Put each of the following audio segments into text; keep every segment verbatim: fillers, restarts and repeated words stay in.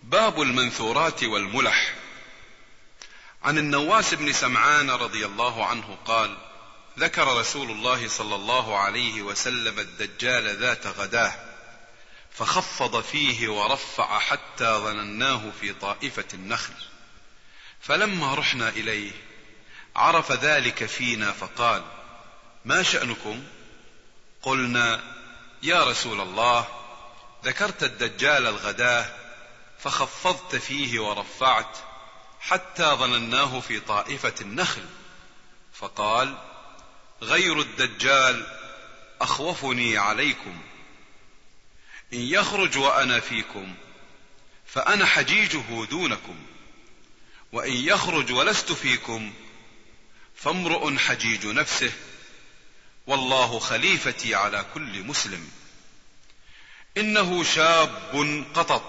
باب المنثورات والملح. عن النواس بن سمعان رضي الله عنه قال: ذكر رسول الله صلى الله عليه وسلم الدجال ذات غداه فخفض فيه ورفع حتى ظنناه في طائفة النخل، فلما رحنا إليه عرف ذلك فينا فقال: ما شأنكم؟ قلنا: يا رسول الله، ذكرت الدجال الغداه فخفضت فيه ورفعت حتى ظنناه في طائفة النخل. فقال: غير الدجال أخوفني عليكم، إن يخرج وأنا فيكم فأنا حجيجه دونكم، وإن يخرج ولست فيكم فامرؤ حجيج نفسه، والله خليفتي على كل مسلم. إنه شاب قطط،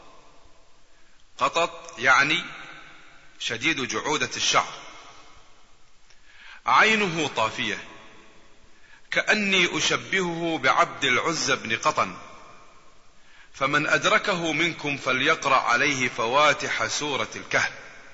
قطط يعني شديد جعودة الشعر، عينه طافية، كأني أشبهه بعبد العزى بن قطن، فمن أدركه منكم فليقرأ عليه فواتح سورة الكهف.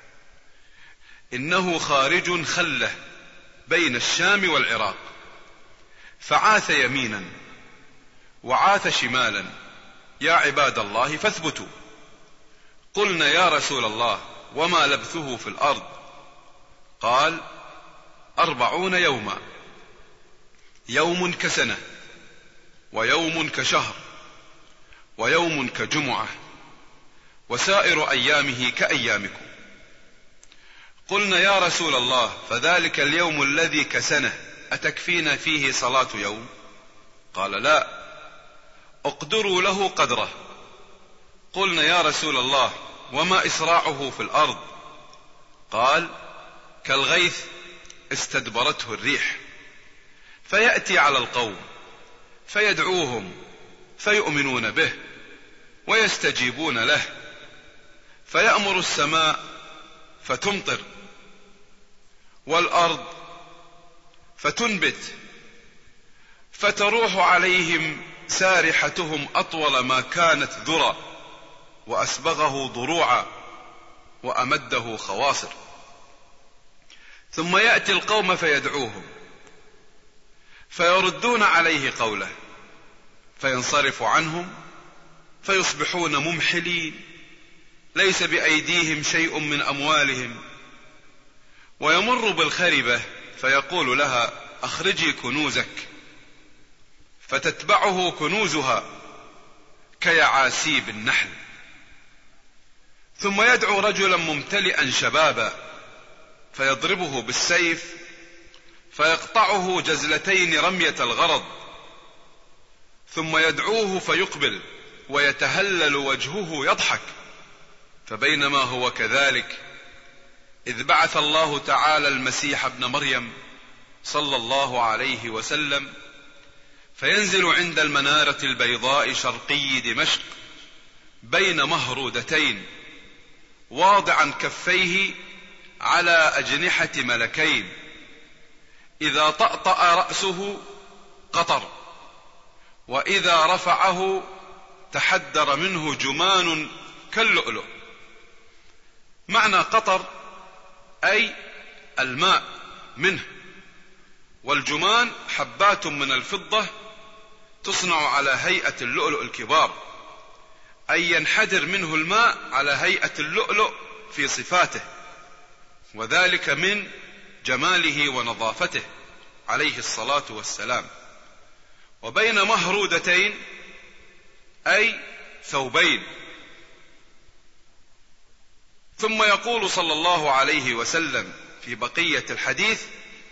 إنه خارج خلة بين الشام والعراق، فعاث يمينا وعاث شمالا، يا عباد الله فاثبتوا. قلنا: يا رسول الله، وما لبثه في الأرض؟ قال: أربعون يوما، يوم كسنة، ويوم كشهر، ويوم كجمعة، وسائر أيامه كأيامكم. قلنا: يا رسول الله، فذلك اليوم الذي كسنه أتكفينا فيه صلاة يوم؟ قال: لا، اقدروا له قدره. قلنا: يا رسول الله، وما إسراعه في الأرض؟ قال: كالغيث استدبرته الريح، فيأتي على القوم فيدعوهم فيؤمنون به ويستجيبون له، فيأمر السماء فتمطر والأرض فتنبت، فتروح عليهم سارحتهم أطول ما كانت ذرى، وأسبغه ضروعا وأمده خواصر. ثم يأتي القوم فيدعوهم فيردون عليه قوله، فينصرف عنهم فيصبحون ممحلين، ليس بأيديهم شيء من أموالهم. ويمر بالخربة فيقول لها: أخرجي كنوزك، فتتبعه كنوزها كيعاسيب النحل. ثم يدعو رجلا ممتلئا شبابا فيضربه بالسيف فيقطعه جزلتين رمية الغرض، ثم يدعوه فيقبل ويتهلل وجهه يضحك. فبينما هو كذلك إذ بعث الله تعالى المسيح ابن مريم صلى الله عليه وسلم، فينزل عند المنارة البيضاء شرقي دمشق بين مهرودتين، واضعا كفيه على أجنحة ملكين، إذا طأطأ رأسه قطر، وإذا رفعه تحدر منه جمان كاللؤلؤ. معنى قطر أي الماء منه، والجمان حبات من الفضة تصنع على هيئة اللؤلؤ الكبار، أي ينحدر منه الماء على هيئة اللؤلؤ في صفاته، وذلك من جماله ونظافته عليه الصلاة والسلام. وبين مهرودتين أي ثوبين. ثم يقول صلى الله عليه وسلم في بقية الحديث: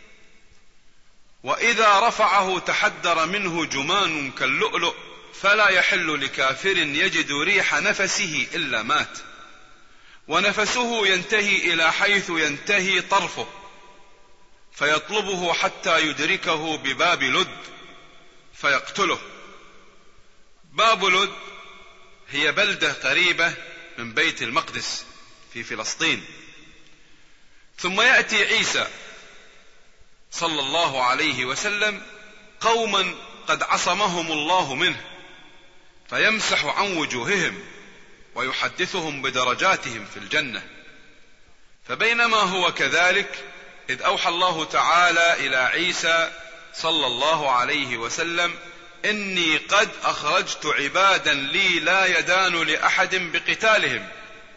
وإذا رفعه تحدر منه جمان كاللؤلؤ، فلا يحل لكافر يجد ريح نفسه إلا مات، ونفسه ينتهي إلى حيث ينتهي طرفه، فيطلبه حتى يدركه بباب لد فيقتله. باب لد هي بلدة قريبة من بيت المقدس في فلسطين. ثم يأتي عيسى صلى الله عليه وسلم قوما قد عصمهم الله منه، فيمسح عن وجوههم ويحدثهم بدرجاتهم في الجنة. فبينما هو كذلك إذ أوحى الله تعالى إلى عيسى صلى الله عليه وسلم: إني قد أخرجت عبادا لي لا يدان لأحد بقتالهم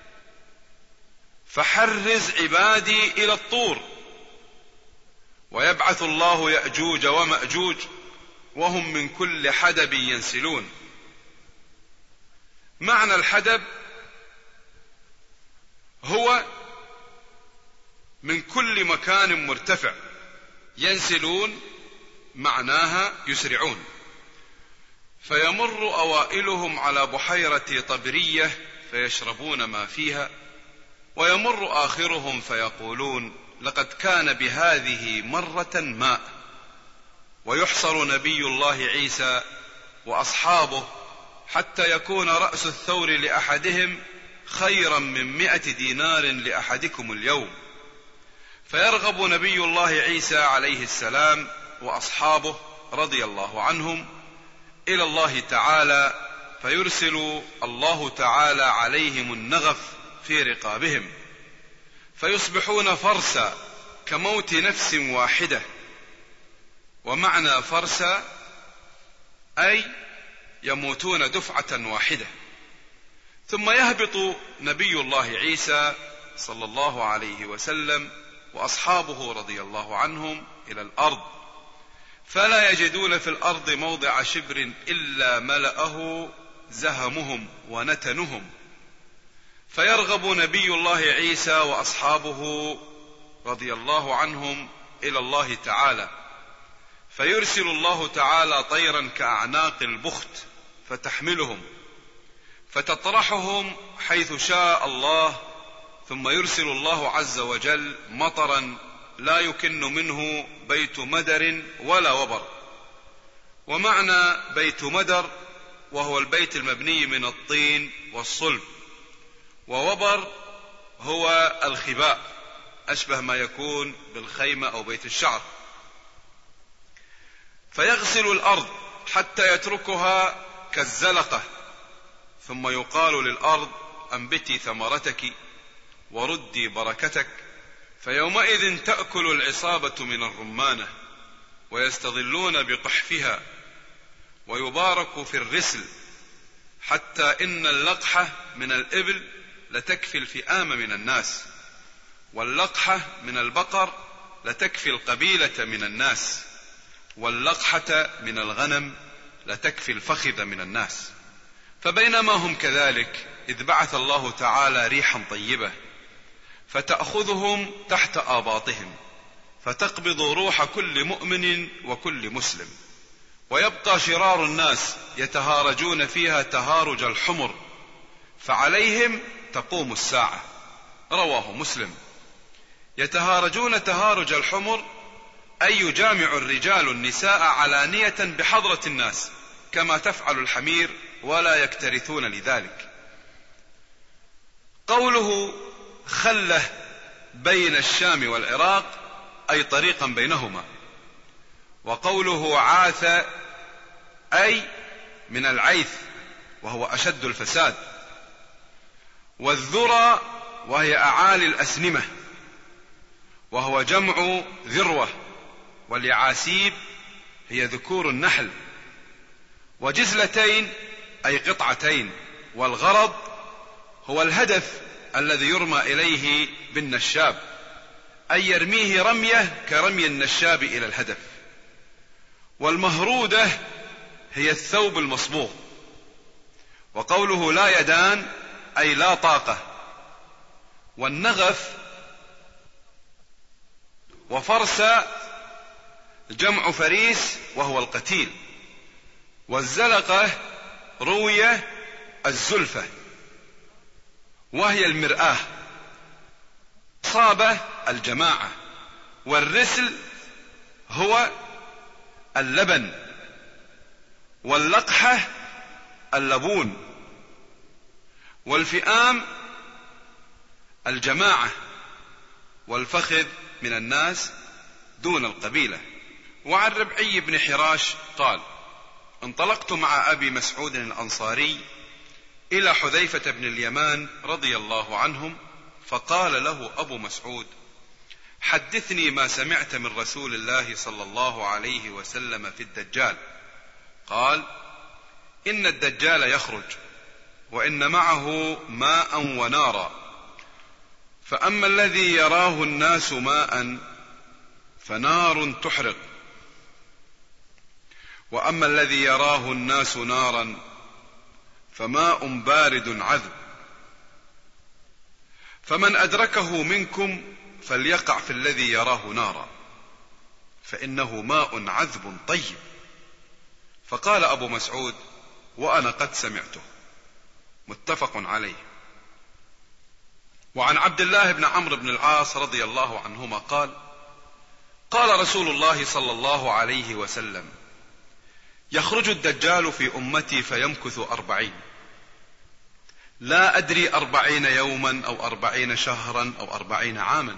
فحرز عبادي إلى الطور. ويبعث الله يأجوج ومأجوج وهم من كل حدب ينسلون. معنى الحدب هو من كل مكان مرتفع، ينسلون معناها يسرعون. فيمر أوائلهم على بحيرة طبرية فيشربون ما فيها، ويمر آخرهم فيقولون: لقد كان بهذه مرة ماء. ويحصر نبي الله عيسى وأصحابه حتى يكون رأس الثور لأحدهم خيرا من مئة دينار لأحدكم اليوم. فيرغب نبي الله عيسى عليه السلام وأصحابه رضي الله عنهم إلى الله تعالى، فيرسل الله تعالى عليهم النغف في رقابهم، فيصبحون فرسا كموت نفس واحدة. ومعنى فرسا أي يموتون دفعة واحدة. ثم يهبط نبي الله عيسى صلى الله عليه وسلم وأصحابه رضي الله عنهم إلى الأرض، فلا يجدون في الأرض موضع شبر إلا ملأه زهمهم ونتنهم. فيرغب نبي الله عيسى وأصحابه رضي الله عنهم إلى الله تعالى، فيرسل الله تعالى طيرا كأعناق البخت فتحملهم فتطرحهم حيث شاء الله، ثم يرسل الله عز وجل مطرا لا يكن منه بيت مدر ولا وبر. ومعنى بيت مدر وهو البيت المبني من الطين والصلب، ووبر هو الخباء أشبه ما يكون بالخيمة أو بيت الشعر. فيغسل الأرض حتى يتركها كالزلقة، ثم يقال للأرض: أنبتي ثمرتك وردي بركتك. فيومئذ تأكل العصابة من الرمانة ويستظلون بقحفها، ويبارك في الرسل، حتى إن اللقحة من الإبل لتكفي الفئام من الناس، واللقحة من البقر لتكفي القبيلة من الناس، واللقحة من الغنم لتكفي الفخذ من الناس. فبينما هم كذلك إذ بعث الله تعالى ريحا طيبة فتأخذهم تحت آباطهم، فتقبض روح كل مؤمن وكل مسلم، ويبقى شرار الناس يتهارجون فيها تهارج الحمر، فعليهم تقوم الساعة. رواه مسلم. يتهارجون تهارج الحمر أي يجامع الرجال النساء علانية بحضرة الناس كما تفعل الحمير، ولا يكترثون لذلك. قوله خلة بين الشام والعراق أي طريقا بينهما. وقوله عاث أي من العيث وهو أشد الفساد. والذرى وهي أعالي الأسنمة وهو جمع ذروة، واليعاسيب هي ذكور النحل. وجزلتين أي قطعتين. والغرض هو الهدف الذي يرمى إليه بالنشاب، أي يرميه رمية كرمي النشاب إلى الهدف. والمهرودة هي الثوب المصبوغ. وقوله لا يدان أي لا طاقة. والنغف وفرسا جمع فريس وهو القتيل. والزلقة روية الزلفة وهي المرآة. صابة الجماعة. والرسل هو اللبن. واللقحة اللبون. والفئام الجماعة. والفخذ من الناس دون القبيلة. وعن ربعي بن حراش قال: انطلقت مع أبي مسعود الأنصاري إلى حذيفة بن اليمان رضي الله عنهم، فقال له أبو مسعود: حدثني ما سمعت من رسول الله صلى الله عليه وسلم في الدجال. قال: إن الدجال يخرج وإن معه ماء ونارا، فأما الذي يراه الناس ماء فنار تحرق، وأما الذي يراه الناس نارا فماء بارد عذب، فمن أدركه منكم فليقع في الذي يراه نارا، فإنه ماء عذب طيب. فقال أبو مسعود: وأنا قد سمعته. متفق عليه. وعن عبد الله بن عمرو بن العاص رضي الله عنهما قال: قال رسول الله صلى الله عليه وسلم: يخرج الدجال في أمتي فيمكث أربعين، لا أدري أربعين يوما أو أربعين شهرا أو أربعين عاما،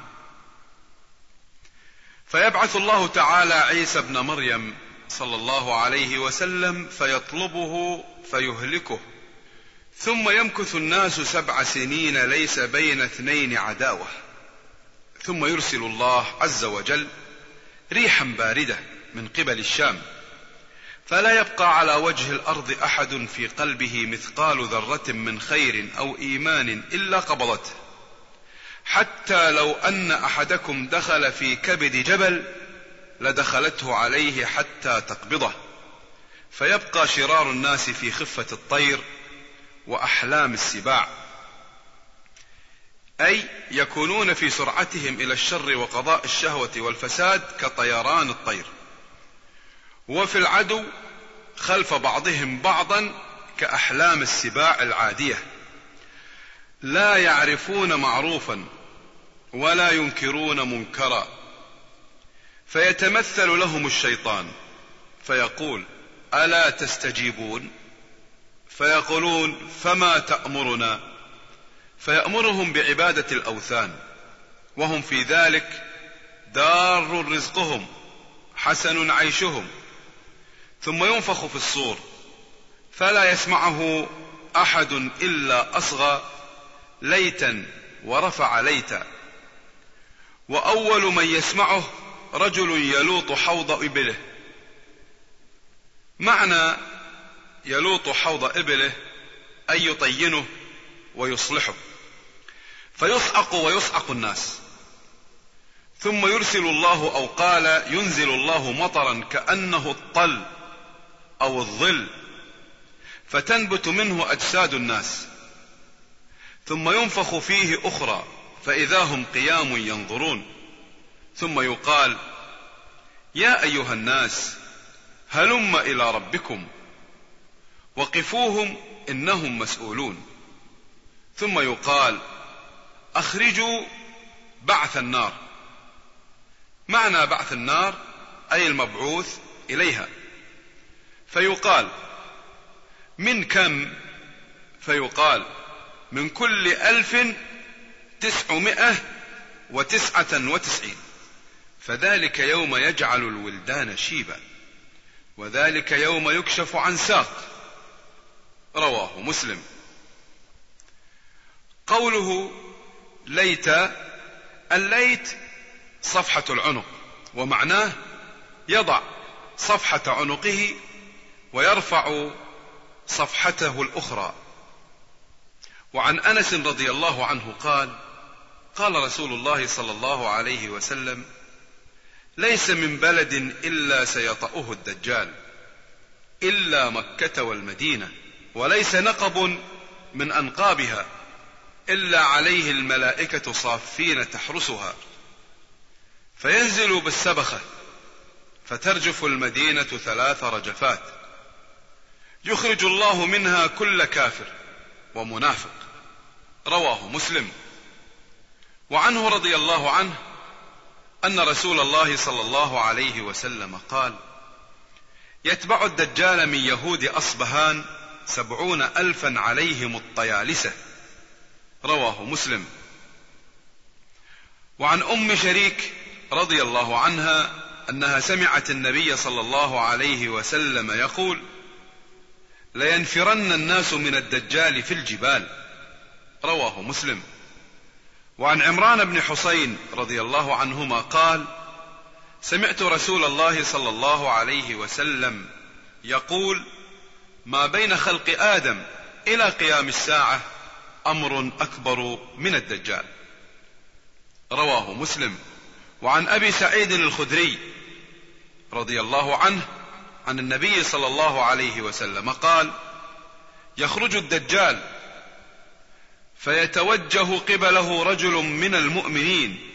فيبعث الله تعالى عيسى ابن مريم صلى الله عليه وسلم فيطلبه فيهلكه، ثم يمكث الناس سبع سنين ليس بين اثنين عداوة، ثم يرسل الله عز وجل ريحا باردة من قبل الشام، فلا يبقى على وجه الأرض أحد في قلبه مثقال ذرة من خير أو إيمان إلا قبضته، حتى لو أن أحدكم دخل في كبد جبل لدخلته عليه حتى تقبضه، فيبقى شرار الناس في خفة الطير وأحلام السباع، أي يكونون في سرعتهم إلى الشر وقضاء الشهوة والفساد كطيران الطير، وفي العدو خلف بعضهم بعضا كأحلام السباع العادية، لا يعرفون معروفا ولا ينكرون منكرا، فيتمثل لهم الشيطان فيقول: ألا تستجيبون؟ فيقولون: فما تأمرنا؟ فيأمرهم بعبادة الأوثان، وهم في ذلك دار رزقهم حسن عيشهم، ثم ينفخ في الصور فلا يسمعه أحد إلا أصغى ليتا ورفع ليتا، وأول من يسمعه رجل يلوط حوض إبله. معنى يلوط حوض إبله أي يطينه ويصلحه، فيصعق ويصعق الناس، ثم يرسل الله أو قال ينزل الله مطرا كأنه الطل أو الظل، فتنبت منه أجساد الناس، ثم ينفخ فيه أخرى فإذا هم قيام ينظرون، ثم يقال: يا أيها الناس هلم إلى ربكم وقفوهم إنهم مسؤولون، ثم يقال: أخرجوا بعث النار. معنى بعث النار أي المبعوث إليها، فيقال: من كم؟ فيقال: من كل ألف تسعمائة وتسعة وتسعين، فذلك يوم يجعل الولدان شيبا، وذلك يوم يكشف عن ساق. رواه مسلم. قوله ليت، الليت صفحة العنق، ومعناه يضع صفحة عنقه ويرفع صفحته الأخرى. وعن أنس رضي الله عنه قال: قال رسول الله صلى الله عليه وسلم: ليس من بلد إلا سيطأه الدجال إلا مكة والمدينة، وليس نقب من أنقابها إلا عليه الملائكة صافين تحرسها، فينزل بالسبخة فترجف المدينة ثلاث رجفات، يخرج الله منها كل كافر ومنافق. رواه مسلم. وعنه رضي الله عنه أن رسول الله صلى الله عليه وسلم قال: يتبع الدجال من يهود أصبهان سبعون ألفا عليهم الطيالسة. رواه مسلم. وعن أم شريك رضي الله عنها أنها سمعت النبي صلى الله عليه وسلم يقول: لينفرن الناس من الدجال في الجبال. رواه مسلم. وعن عمران بن حسين رضي الله عنهما قال: سمعت رسول الله صلى الله عليه وسلم يقول: ما بين خلق آدم إلى قيام الساعة أمر أكبر من الدجال. رواه مسلم. وعن أبي سعيد الخدري رضي الله عنه عن النبي صلى الله عليه وسلم قال: يخرج الدجال فيتوجه قبله رجل من المؤمنين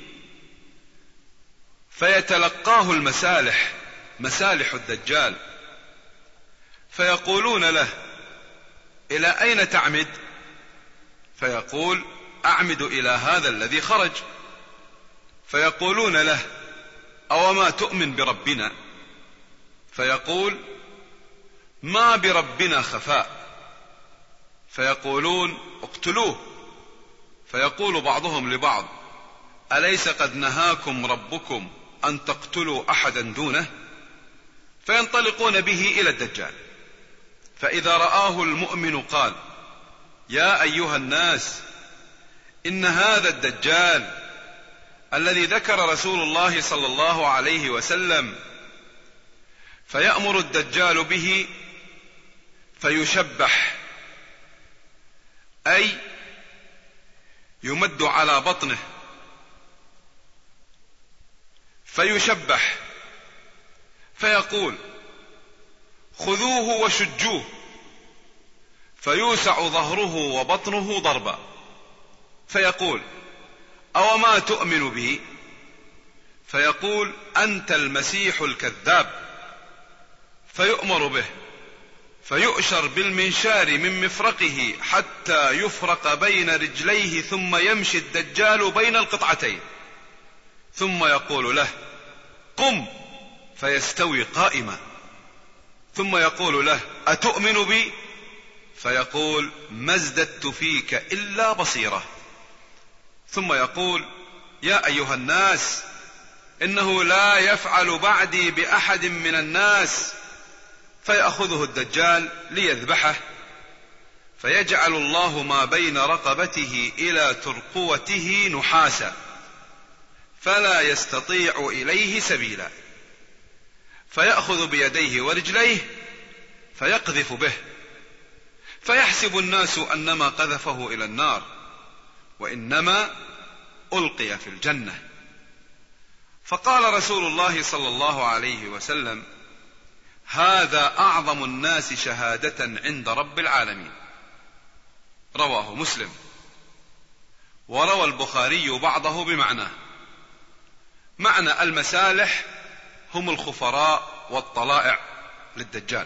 فيتلقاه المسالح، مسالح الدجال، فيقولون له: إلى أين تعمد؟ فيقول: أعمد إلى هذا الذي خرج. فيقولون له: أوما تؤمن بربنا؟ فيقول: ما بربنا خفاء. فيقولون: اقتلوه. فيقول بعضهم لبعض: أليس قد نهاكم ربكم أن تقتلوا أحدا دونه؟ فينطلقون به إلى الدجال، فإذا رآه المؤمن قال: يا أيها الناس، إن هذا الدجال الذي ذكر رسول الله صلى الله عليه وسلم، فيأمر الدجال به فيشبح، أي يمد على بطنه فيشبح، فيقول: خذوه وشجوه، فيوسع ظهره وبطنه ضربا. فيقول: أوما تؤمن به؟ فيقول: أنت المسيح الكذاب. فيؤمر به فيؤشر بالمنشار من مفرقه حتى يفرق بين رجليه، ثم يمشي الدجال بين القطعتين، ثم يقول له: قم، فيستوي قائما، ثم يقول له: أتؤمن بي؟ فيقول: ما ازددت فيك إلا بصيرة. ثم يقول: يا أيها الناس، إنه لا يفعل بعدي بأحد من الناس. فيأخذه الدجال ليذبحه، فيجعل الله ما بين رقبته إلى ترقوته نحاسا، فلا يستطيع إليه سبيلا. فيأخذ بيديه ورجليه فيقذف به، فيحسب الناس أنما قذفه إلى النار، وإنما ألقي في الجنة. فقال رسول الله صلى الله عليه وسلم: هذا أعظم الناس شهادة عند رب العالمين. رواه مسلم. وروى البخاري بعضه بمعناه. معنى المسالح هم الخفراء والطلائع للدجال.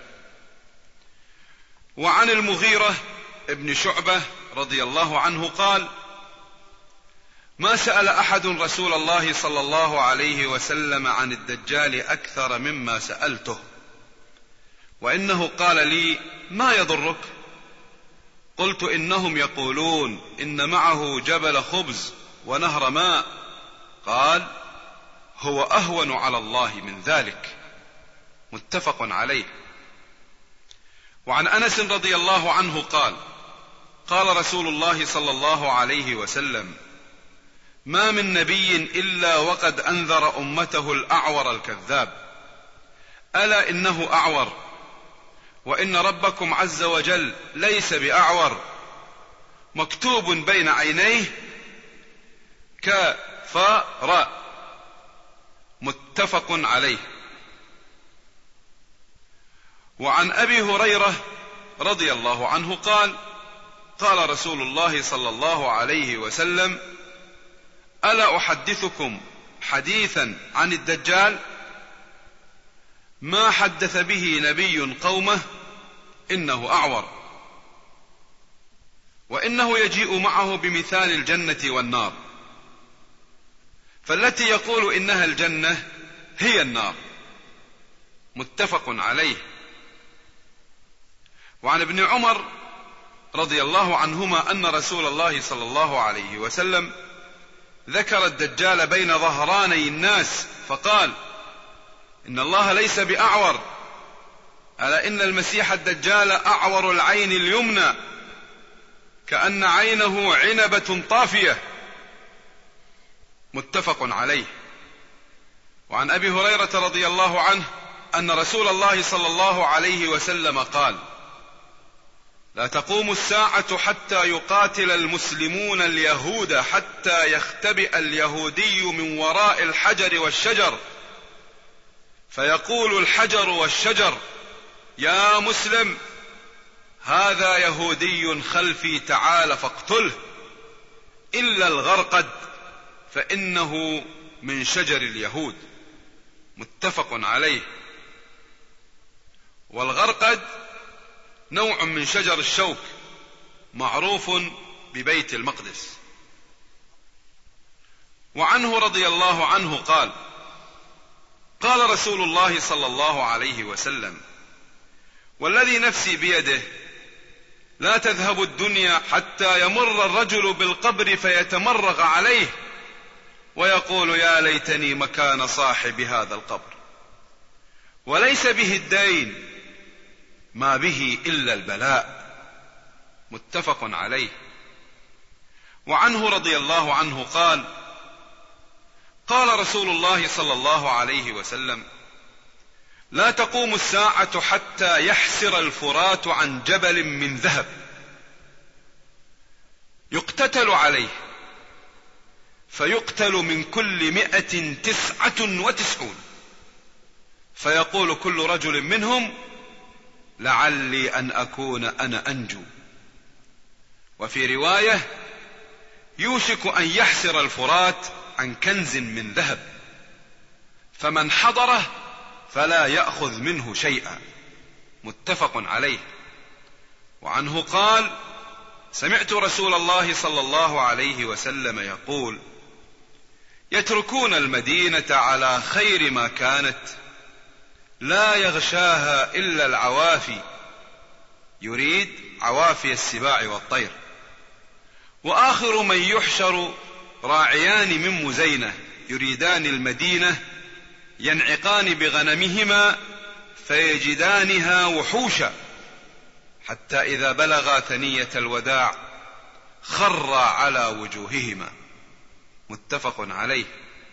وعن المغيرة ابن شعبة رضي الله عنه قال: ما سأل أحد رسول الله صلى الله عليه وسلم عن الدجال أكثر مما سألته، وإنه قال لي: ما يضرك؟ قلت: إنهم يقولون إن معه جبل خبز ونهر ماء. قال: هو أهون على الله من ذلك. متفق عليه. وعن أنس رضي الله عنه قال: قال رسول الله صلى الله عليه وسلم: ما من نبي إلا وقد أنذر أمته الأعور الكذاب، ألا إنه أعور، وإن ربكم عز وجل ليس بأعور، مكتوب بين عينيه كفر. متفق عليه. وعن أبي هريرة رضي الله عنه قال: قال رسول الله صلى الله عليه وسلم: ألا أحدثكم حديثا عن الدجال ما حدث به نبي قومه إنه أعور، وإنه يجيء معه بمثال الجنة والنار، فالتي يقول إنها الجنة هي النار. متفق عليه. وعن ابن عمر رضي الله عنهما أن رسول الله صلى الله عليه وسلم ذكر الدجال بين ظهراني الناس فقال: إن الله ليس بأعور، ألا إن المسيح الدجال أعور العين اليمنى كأن عينه عنبة طافية. متفق عليه. وعن أبي هريرة رضي الله عنه أن رسول الله صلى الله عليه وسلم قال: لا تقوم الساعة حتى يقاتل المسلمون اليهود حتى يختبئ اليهودي من وراء الحجر والشجر، فيقول الحجر والشجر: يا مسلم، هذا يهودي خلفي، تعال فاقتله، إلا الغرقد فإنه من شجر اليهود. متفق عليه. والغرقد نوع من شجر الشوك معروف ببيت المقدس. وعنه رضي الله عنه قال: قال رسول الله صلى الله عليه وسلم: والذي نفسي بيده لا تذهب الدنيا حتى يمر الرجل بالقبر فيتمرغ عليه ويقول: يا ليتني مكان صاحب هذا القبر، وليس به الدين، ما به إلا البلاء. متفق عليه. وعنه رضي الله عنه قال: قال رسول الله صلى الله عليه وسلم: لا تقوم الساعة حتى يحسر الفرات عن جبل من ذهب يقتتل عليه، فيقتل من كل مئة تسعة وتسعون، فيقول كل رجل منهم: لعلي أن أكون أنا أنجو. وفي رواية: يوشك أن يحسر الفرات عن كنز من ذهب، فمن حضره فلا يأخذ منه شيئا. متفق عليه. وعنه قال: سمعت رسول الله صلى الله عليه وسلم يقول: يتركون المدينة على خير ما كانت، لا يغشاها إلا العوافي، يريد عوافي السباع والطير. وآخر من يحشر راعيان من مزينة يريدان المدينة ينعقان بغنمهما فيجدانها وحوشا، حتى إذا بلغا ثنية الوداع خر على وجوههما. متفق عليه.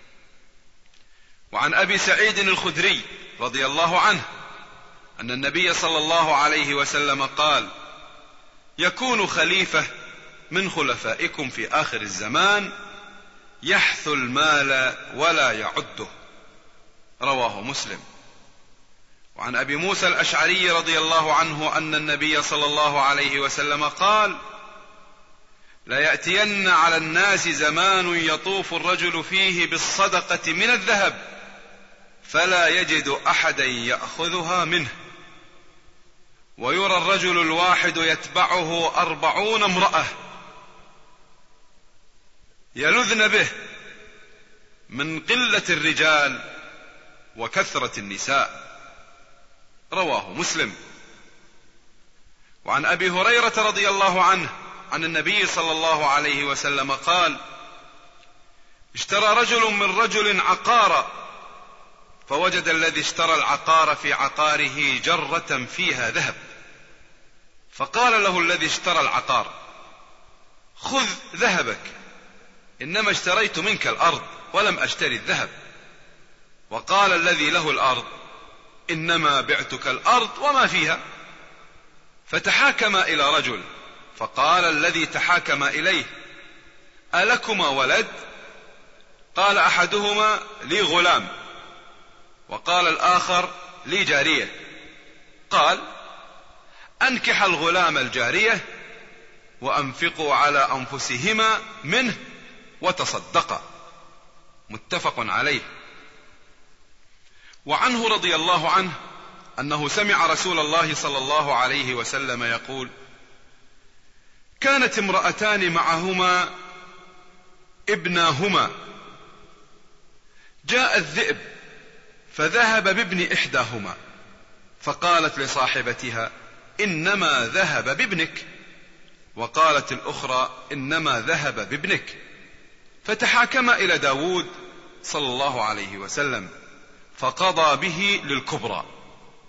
وعن أبي سعيد الخدري رضي الله عنه أن النبي صلى الله عليه وسلم قال: يكون خليفة من خلفائكم في آخر الزمان يحث المال ولا يعده. رواه مسلم. وعن أبي موسى الأشعري رضي الله عنه أن النبي صلى الله عليه وسلم قال: لا يأتين على الناس زمان يطوف الرجل فيه بالصدقة من الذهب فلا يجد أحدا يأخذها منه، ويرى الرجل الواحد يتبعه أربعون امرأة يلذن به من قلة الرجال وكثرة النساء. رواه مسلم. وعن أبي هريرة رضي الله عنه عن النبي صلى الله عليه وسلم قال: اشترى رجل من رجل عقارا، فوجد الذي اشترى العقار في عقاره جرة فيها ذهب، فقال له الذي اشترى العقار: خذ ذهبك، إنما اشتريت منك الأرض ولم أشتري الذهب. وقال الذي له الأرض: إنما بعتك الأرض وما فيها. فتحاكم إلى رجل، فقال الذي تحاكم إليه: ألكما ولد؟ قال أحدهما: لي غلام. وقال الآخر: لي جارية. قال: أنكح الغلام الجارية وأنفقوا على أنفسهما منه وتصدقا. متفق عليه. وعنه رضي الله عنه أنه سمع رسول الله صلى الله عليه وسلم يقول: كانت امرأتان معهما ابناهما، جاء الذئب فذهب بابن إحداهما، فقالت لصاحبتها: إنما ذهب بابنك. وقالت الأخرى: إنما ذهب بابنك. فتحاكم إلى داود صلى الله عليه وسلم فقضى به للكبرى.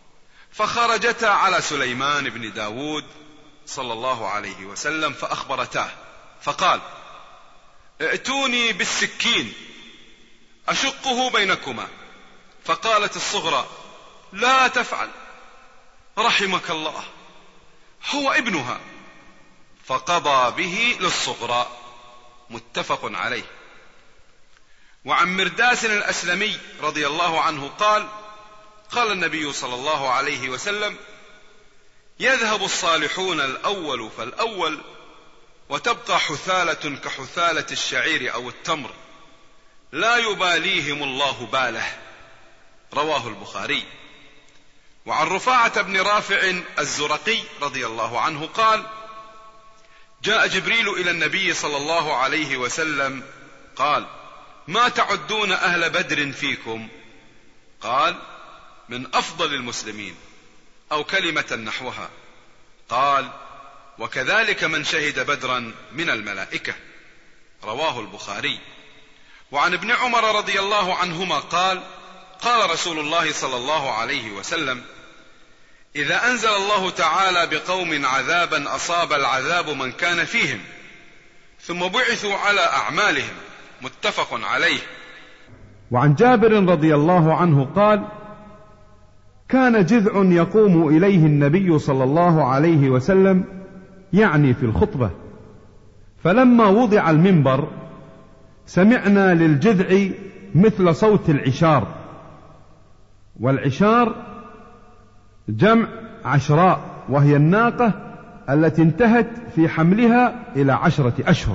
فخرجتا على سليمان بن داود صلى الله عليه وسلم فأخبرتاه، فقال: ائتوني بالسكين أشقه بينكما. فقالت الصغرى: لا تفعل رحمك الله، هو ابنها. فقضى به للصغرى. متفق عليه. وعن مرداس الأسلمي رضي الله عنه قال: قال النبي صلى الله عليه وسلم: يذهب الصالحون الأول فالأول، وتبقى حثالة كحثالة الشعير أو التمر، لا يباليهم الله باله. رواه البخاري. وعن رفاعة بن رافع الزرقي رضي الله عنه قال: جاء جبريل إلى النبي صلى الله عليه وسلم قال: ما تعدون أهل بدر فيكم؟ قال: من أفضل المسلمين، أو كلمة نحوها. قال: وكذلك من شهد بدرا من الملائكة. رواه البخاري. وعن ابن عمر رضي الله عنهما قال: قال رسول الله صلى الله عليه وسلم: إذا أنزل الله تعالى بقوم عذابا أصاب العذاب من كان فيهم، ثم بعثوا على أعمالهم. متفق عليه. وعن جابر رضي الله عنه قال: كان جذع يقوم إليه النبي صلى الله عليه وسلم، يعني في الخطبة، فلما وضع المنبر سمعنا للجذع مثل صوت العشار، والعشار جمع عشراء، وهي الناقة التي انتهت في حملها إلى عشرة أشهر.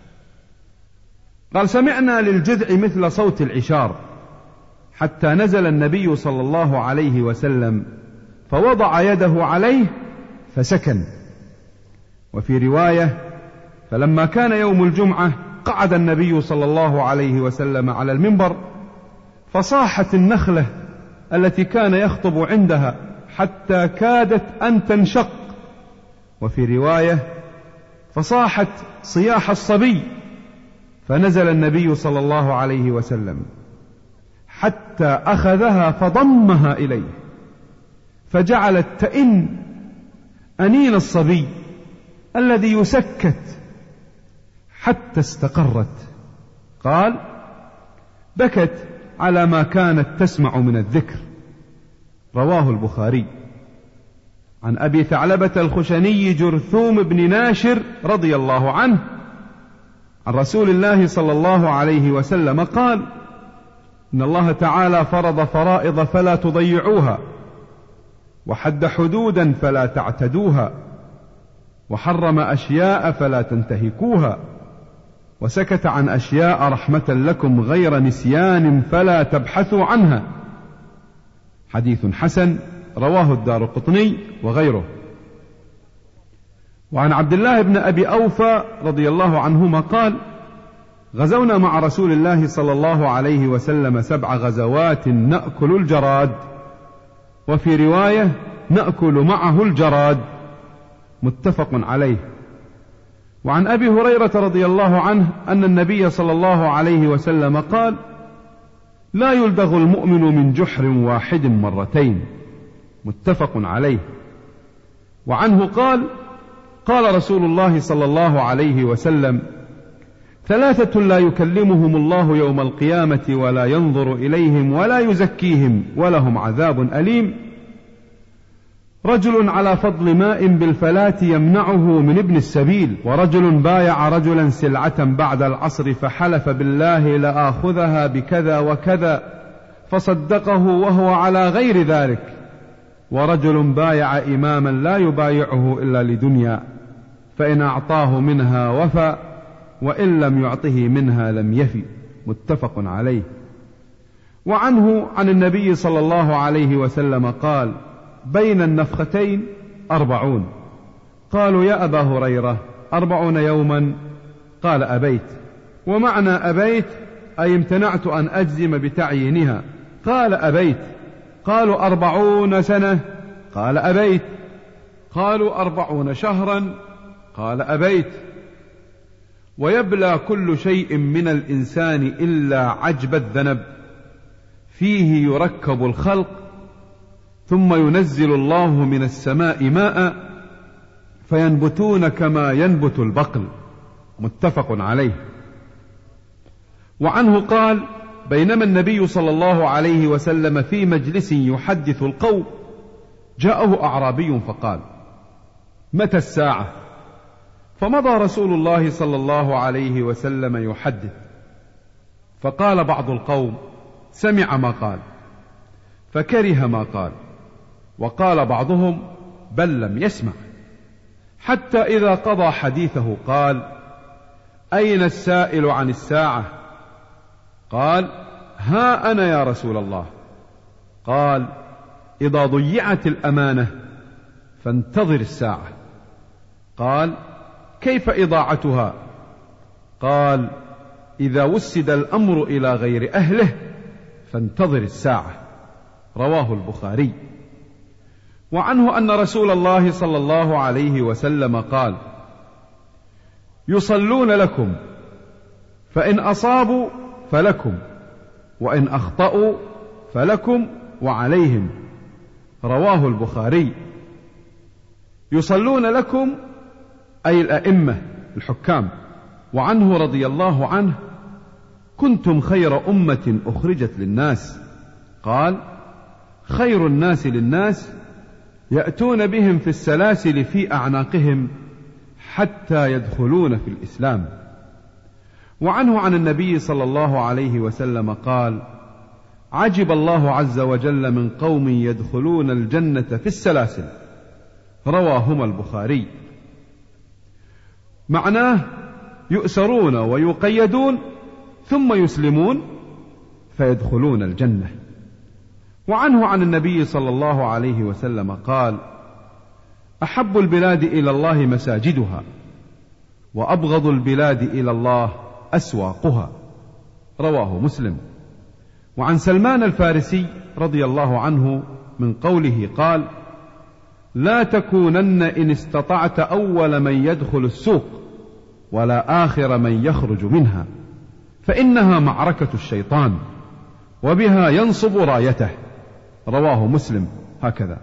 قال: سمعنا للجذع مثل صوت العشار، حتى نزل النبي صلى الله عليه وسلم فوضع يده عليه فسكن. وفي رواية: فلما كان يوم الجمعة قعد النبي صلى الله عليه وسلم على المنبر، فصاحت النخلة التي كان يخطب عندها حتى كادت أن تنشق. وفي رواية: فصاحت صياح الصبي، فنزل النبي صلى الله عليه وسلم حتى أخذها فضمها إليه، فجعلت تئن أنين الصبي الذي يسكت حتى استقرت. قال: بكت على ما كانت تسمع من الذكر. رواه البخاري. عن أبي ثعلبة الخشني جرثوم بن ناشر رضي الله عنه عن رسول الله صلى الله عليه وسلم قال: إن الله تعالى فرض فرائض فلا تضيعوها، وحد حدودا فلا تعتدوها، وحرم أشياء فلا تنتهكوها، وسكت عن أشياء رحمة لكم غير نسيان فلا تبحثوا عنها. حديث حسن. رواه الدارقطني وغيره. وعن عبد الله بن أبي أوفى رضي الله عنهما قال: غزونا مع رسول الله صلى الله عليه وسلم سبع غزوات نأكل الجراد، وفي رواية: نأكل معه الجراد. متفق عليه. وعن أبي هريرة رضي الله عنه أن النبي صلى الله عليه وسلم قال: لا يلدغ المؤمن من جحر واحد مرتين. متفق عليه. وعنه قال: قال رسول الله صلى الله عليه وسلم: ثلاثة لا يكلمهم الله يوم القيامة ولا ينظر إليهم ولا يزكيهم ولهم عذاب أليم: رجل على فضل ماء بالفلاة يمنعه من ابن السبيل، ورجل بايع رجلا سلعة بعد العصر فحلف بالله لآخذها بكذا وكذا فصدقه وهو على غير ذلك، ورجل بايع إماما لا يبايعه إلا لدنيا، فإن أعطاه منها وفى، وإن لم يعطه منها لم يفي. متفق عليه. وعنه عن النبي صلى الله عليه وسلم قال: بين النفختين أربعون. قالوا: يا أبا هريرة أربعون يوما؟ قال: أبيت. ومعنى أبيت أي امتنعت أن أجزم بتعيينها. قال: أبيت. قالوا: أربعون سنة؟ قال: أبيت. قالوا: أربعون شهرا؟ قال: أبيت. ويبلى كل شيء من الإنسان إلا عجب الذنب، فيه يركب الخلق، ثم ينزل الله من السماء ماء فينبتون كما ينبت البقل. متفق عليه. وعنه قال: بينما النبي صلى الله عليه وسلم في مجلس يحدث القوم جاءه أعرابي فقال: متى الساعة؟ فمضى رسول الله صلى الله عليه وسلم يحدث، فقال بعض القوم: سمع ما قال فكره ما قال، وقال بعضهم: بل لم يسمع، حتى إذا قضى حديثه قال: أين السائل عن الساعة؟ قال: ها أنا يا رسول الله. قال: إذا ضيعت الأمانة فانتظر الساعة. قال: كيف إضاعتها؟ قال: إذا وسد الأمر إلى غير أهله فانتظر الساعة. رواه البخاري. وعنه أن رسول الله صلى الله عليه وسلم قال: يصلون لكم فإن أصابوا فلكم، وإن أخطأوا فلكم وعليهم. رواه البخاري. يصلون لكم أي الأئمة الحكام. وعنه رضي الله عنه: كنتم خير أمة أخرجت للناس. قال: خير الناس للناس يأتون بهم في السلاسل في أعناقهم حتى يدخلون في الإسلام. وعنه عن النبي صلى الله عليه وسلم قال: عجب الله عز وجل من قوم يدخلون الجنة في السلاسل. رواهما البخاري. معناه يؤسرون ويقيدون ثم يسلمون فيدخلون الجنة. وعنه عن النبي صلى الله عليه وسلم قال: أحب البلاد إلى الله مساجدها، وأبغض البلاد إلى الله أسواقها. رواه مسلم. وعن سلمان الفارسي رضي الله عنه من قوله قال: لا تكونن إن استطعت أول من يدخل السوق ولا آخر من يخرج منها، فإنها معركة الشيطان وبها ينصب رايته. رواه مسلم هكذا.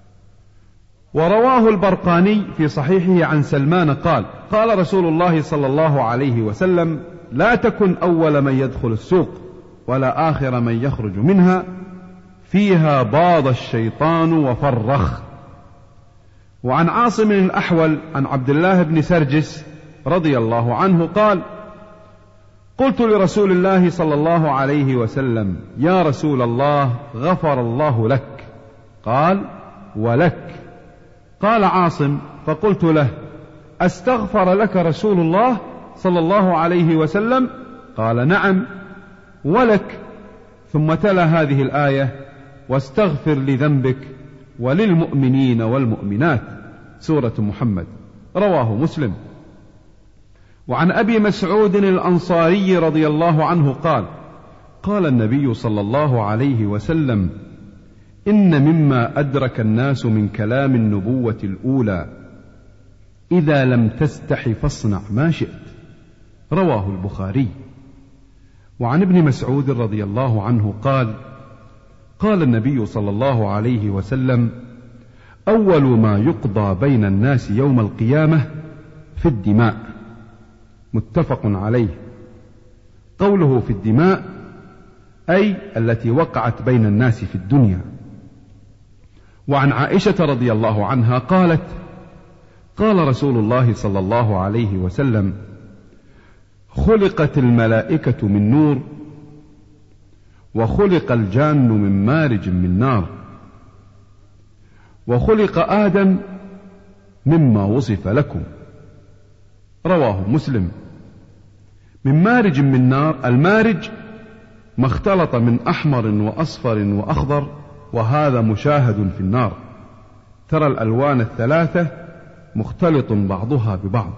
ورواه البرقاني في صحيحه عن سلمان قال: قال رسول الله صلى الله عليه وسلم: لا تكن أول من يدخل السوق ولا آخر من يخرج منها، فيها باض الشيطان وفرخ. وعن عاصم الأحول عن عبد الله بن سرجس رضي الله عنه قال: قلت لرسول الله صلى الله عليه وسلم: يا رسول الله، غفر الله لك. قال: ولك. قال عاصم: فقلت له: أستغفر لك رسول الله صلى الله عليه وسلم؟ قال: نعم، ولك. ثم تلا هذه الآية: واستغفر لذنبك وللمؤمنين والمؤمنات، سورة محمد. رواه مسلم. وعن أبي مسعود الأنصاري رضي الله عنه قال: قال النبي صلى الله عليه وسلم: إن مما أدرك الناس من كلام النبوة الأولى: إذا لم تستح فاصنع ما شئت. رواه البخاري. وعن ابن مسعود رضي الله عنه قال: قال النبي صلى الله عليه وسلم: أول ما يقضى بين الناس يوم القيامة في الدماء. متفق عليه. قوله في الدماء أي التي وقعت بين الناس في الدنيا. وعن عائشة رضي الله عنها قالت: قال رسول الله صلى الله عليه وسلم: خلقت الملائكة من نور، وخلق الجان من مارج من نار، وخلق آدم مما وصف لكم. رواه مسلم. من مارج من نار، المارج ما اختلط من أحمر وأصفر وأخضر، وهذا مشاهد في النار، ترى الألوان الثلاثة مختلط بعضها ببعض.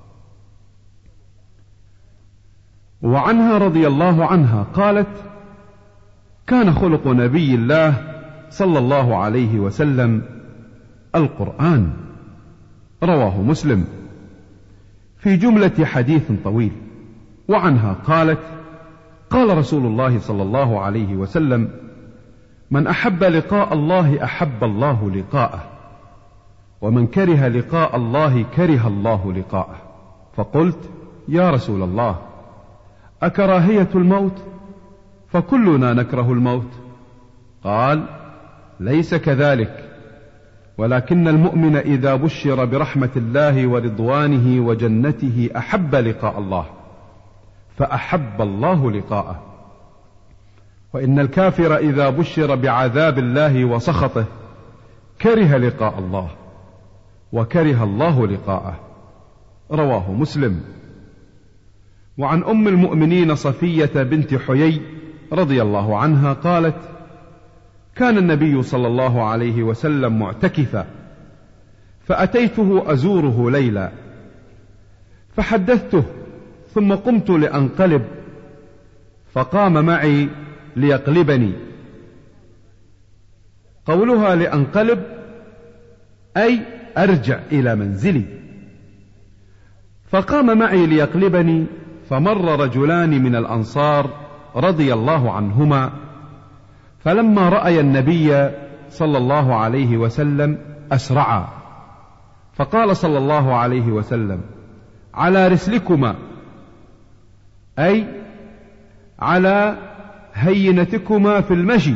وعنها رضي الله عنها قالت: كان خلق نبي الله صلى الله عليه وسلم القرآن. رواه مسلم في جملة حديث طويل. وعنها قالت: قال رسول الله صلى الله عليه وسلم: من أحب لقاء الله أحب الله لقاءه، ومن كره لقاء الله كره الله لقاءه. فقلت: يا رسول الله، أكراهية الموت؟ فكلنا نكره الموت. قال: ليس كذلك، ولكن المؤمن إذا بشر برحمة الله ورضوانه وجنته أحب لقاء الله، فأحب الله لقاءه. وإن الكافر إذا بشر بعذاب الله وسخطه كره لقاء الله، وكره الله لقاءه. رواه مسلم. وعن أم المؤمنين صفية بنت حيي رضي الله عنها قالت: كان النبي صلى الله عليه وسلم معتكفا، فأتيته أزوره ليلا، فحدثته، ثم قمت لأنقلب، فقام معي ليقلبني. قولها لأنقلب أي أرجع إلى منزلي. فقام معي ليقلبني، فمر رجلان من الأنصار رضي الله عنهما، فلما رأي النبي صلى الله عليه وسلم أسرعا، فقال صلى الله عليه وسلم: على رسلكما، أي على هينتكما في المشي،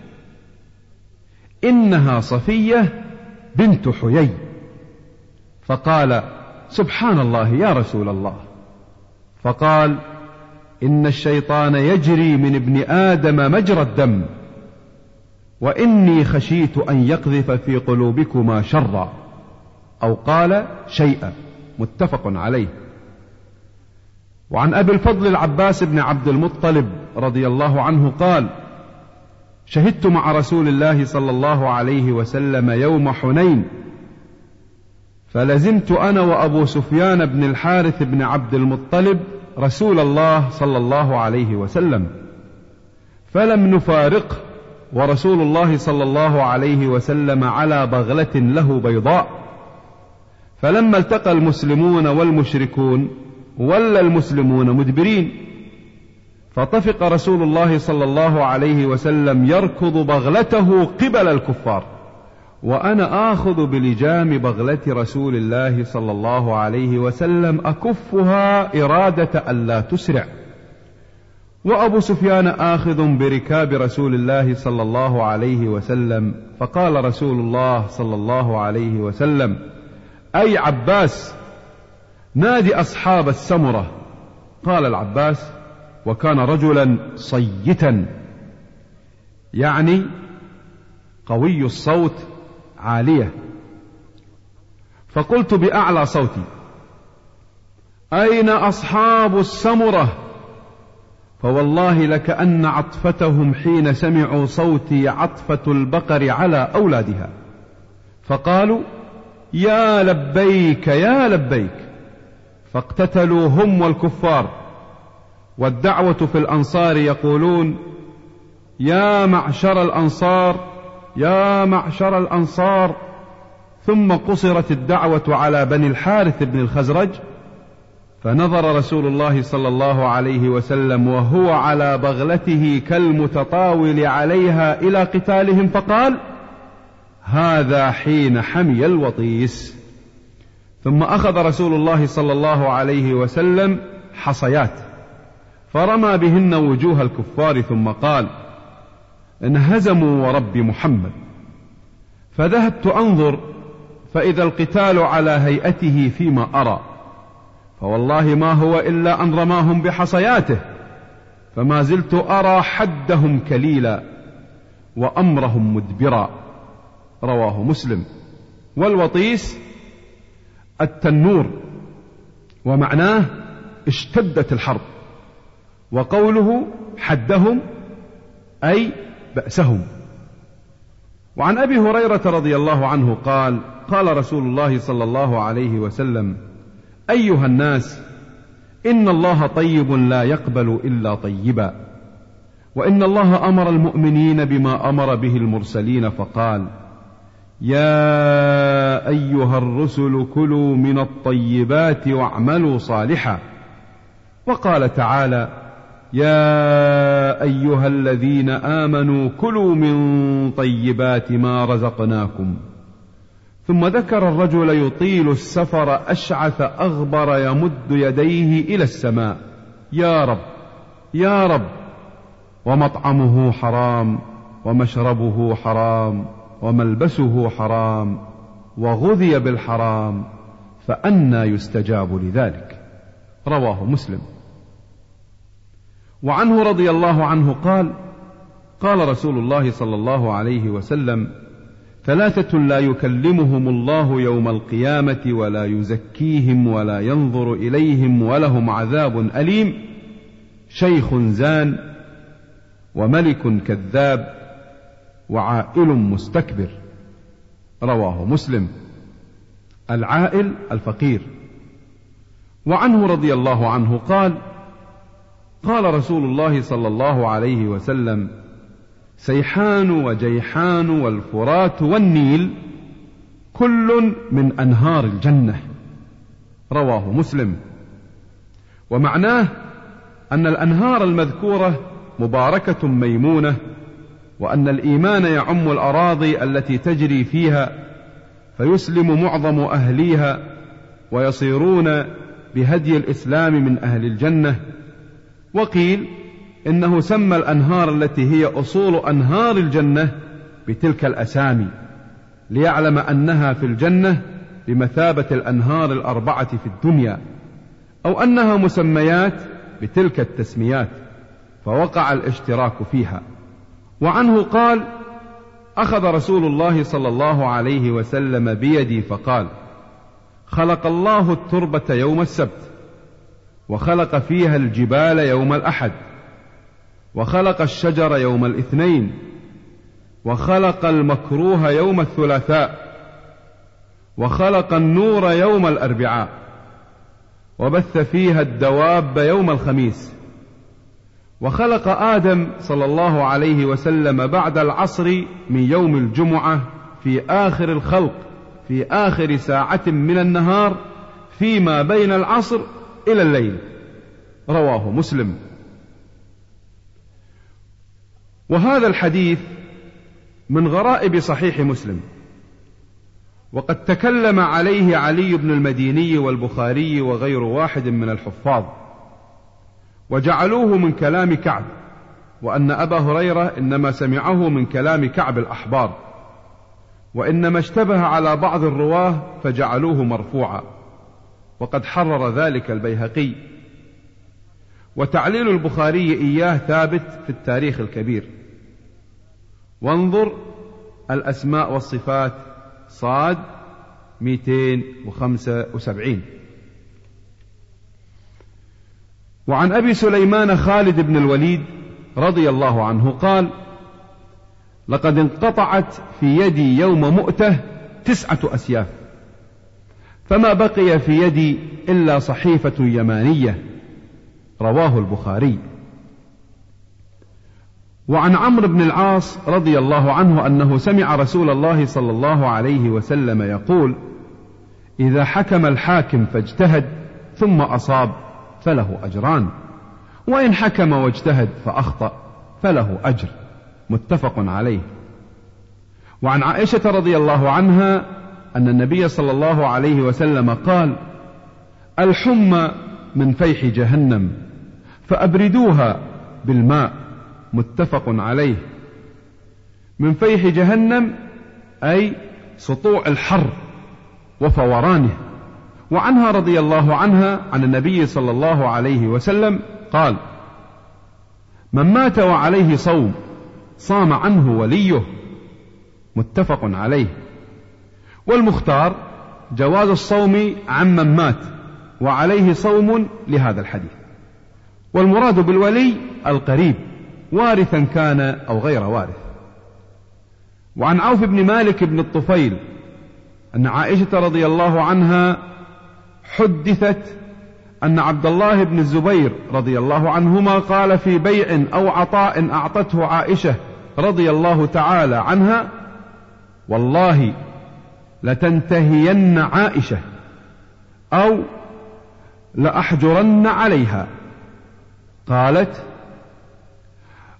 إنها صفية بنت حيي. فقال: سبحان الله يا رسول الله. فقال: إن الشيطان يجري من ابن آدم مجرى الدم، وإني خشيت أن يقذف في قلوبكما شرا، أو قال شيئا. متفق عليه. وعن أبي الفضل العباس بن عبد المطلب رضي الله عنه قال: شهدت مع رسول الله صلى الله عليه وسلم يوم حنين، فلزمت أنا وأبو سفيان بن الحارث بن عبد المطلب رسول الله صلى الله عليه وسلم، فلم نفارقه، ورسول الله صلى الله عليه وسلم على بغلة له بيضاء. فلما التقى المسلمون والمشركون ولى المسلمون مدبرين، فطفق رسول الله صلى الله عليه وسلم يركض بغلته قبل الكفار، وأنا آخذ بلجام بغلة رسول الله صلى الله عليه وسلم أكفها إرادة ألا تسرع، وأبو سفيان آخذ بركاب رسول الله صلى الله عليه وسلم. فقال رسول الله صلى الله عليه وسلم: أي عباس، نادي أصحاب السمرة. قال العباس، وكان رجلا صيتا، يعني قوي الصوت عالية. فقلت بأعلى صوتي: أين أصحاب السمرة؟ فوالله لكأن عطفتهم حين سمعوا صوتي عطفة البقر على أولادها. فقالوا: يا لبيك يا لبيك. فاقتتلوا هم والكفار، والدعوة في الأنصار يقولون: يا معشر الأنصار يا معشر الأنصار. ثم قصرت الدعوة على بني الحارث بن الخزرج، فنظر رسول الله صلى الله عليه وسلم وهو على بغلته كالمتطاول عليها إلى قتالهم، فقال: هذا حين حمي الوطيس. ثم أخذ رسول الله صلى الله عليه وسلم حصيات، فرمى بهن وجوه الكفار، ثم قال: انهزموا ورب محمد. فذهبت أنظر، فإذا القتال على هيئته فيما أرى، فوالله ما هو إلا أن رماهم بحصياته، فما زلت أرى حدهم كليلا وأمرهم مدبرا. رواه مسلم. والوطيس التنور، ومعناه اشتدت الحرب. وقوله حدهم أي بأسهم. وعن أبي هريرة رضي الله عنه قال: قال رسول الله صلى الله عليه وسلم: أيها الناس، إن الله طيب لا يقبل إلا طيبا، وإن الله أمر المؤمنين بما أمر به المرسلين، فقال: يا أيها الرسل كلوا من الطيبات واعملوا صالحا. وقال تعالى: يا أيها الذين آمنوا كلوا من طيبات ما رزقناكم. ثم ذكر الرجل يطيل السفر أشعث أغبر يمد يديه إلى السماء: يا رب يا رب، ومطعمه حرام ومشربه حرام وملبسه حرام وغذي بالحرام، فأنى يستجاب لذلك. رواه مسلم. وعنه رضي الله عنه قال: قال رسول الله صلى الله عليه وسلم: ثلاثة لا يكلمهم الله يوم القيامة ولا يزكيهم ولا ينظر إليهم ولهم عذاب أليم: شيخ زان، وملك كذاب، وعائل مستكبر. رواه مسلم. العائل الفقير. وعنه رضي الله عنه قال: قال رسول الله صلى الله عليه وسلم: سيحان وجيحان والفرات والنيل كل من أنهار الجنة. رواه مسلم. ومعناه أن الأنهار المذكورة مباركة ميمونة، وأن الإيمان يعم الأراضي التي تجري فيها، فيسلم معظم أهليها ويصيرون بهدي الإسلام من أهل الجنة. وقيل إنه سمى الأنهار التي هي أصول أنهار الجنة بتلك الأسامي، ليعلم أنها في الجنة بمثابة الأنهار الأربعة في الدنيا، أو أنها مسميات بتلك التسميات، فوقع الاشتراك فيها. وعنه قال: أخذ رسول الله صلى الله عليه وسلم بيدي فقال: خلق الله التربة يوم السبت، وخلق فيها الجبال يوم الأحد، وخلق الشجر يوم الاثنين، وخلق المكروه يوم الثلاثاء، وخلق النور يوم الأربعاء، وبث فيها الدواب يوم الخميس، وخلق آدم صلى الله عليه وسلم بعد العصر من يوم الجمعة في آخر الخلق، في آخر ساعة من النهار فيما بين العصر إلى الليل. رواه مسلم. وهذا الحديث من غرائب صحيح مسلم، وقد تكلم عليه علي بن المديني والبخاري وغير واحد من الحفاظ، وجعلوه من كلام كعب، وأن أبا هريرة إنما سمعه من كلام كعب الأحبار، وإنما اشتبه على بعض الرواه فجعلوه مرفوعا، وقد حرر ذلك البيهقي. وتعليل البخاري إياه ثابت في التاريخ الكبير. وانظر الأسماء والصفات صاد مئتين وخمسة وسبعين. وعن أبي سليمان خالد بن الوليد رضي الله عنه قال: لقد انقطعت في يدي يوم مؤتة تسعة أسياف، فما بقي في يدي إلا صحيفة يمانية. رواه البخاري. وعن عمرو بن العاص رضي الله عنه أنه سمع رسول الله صلى الله عليه وسلم يقول: إذا حكم الحاكم فاجتهد ثم أصاب فله أجران، وإن حكم واجتهد فأخطأ فله أجر. متفق عليه. وعن عائشة رضي الله عنها أن النبي صلى الله عليه وسلم قال: الحمى من فيح جهنم فأبردوها بالماء. متفق عليه. من فيح جهنم أي سطوع الحر وفورانه. وعنها رضي الله عنها عن النبي صلى الله عليه وسلم قال: من مات وعليه صوم صام عنه وليه. متفق عليه. والمختار جواز الصوم عمن مات وعليه صوم لهذا الحديث، والمراد بالولي القريب وارثا كان أو غير وارث. وعن عوف بن مالك بن الطفيل أن عائشة رضي الله عنها حدثت أن عبد الله بن الزبير رضي الله عنهما قال في بيع أو عطاء أعطته عائشة رضي الله تعالى عنها: والله لتنتهين عائشة أو لأحجرن عليها. قالت: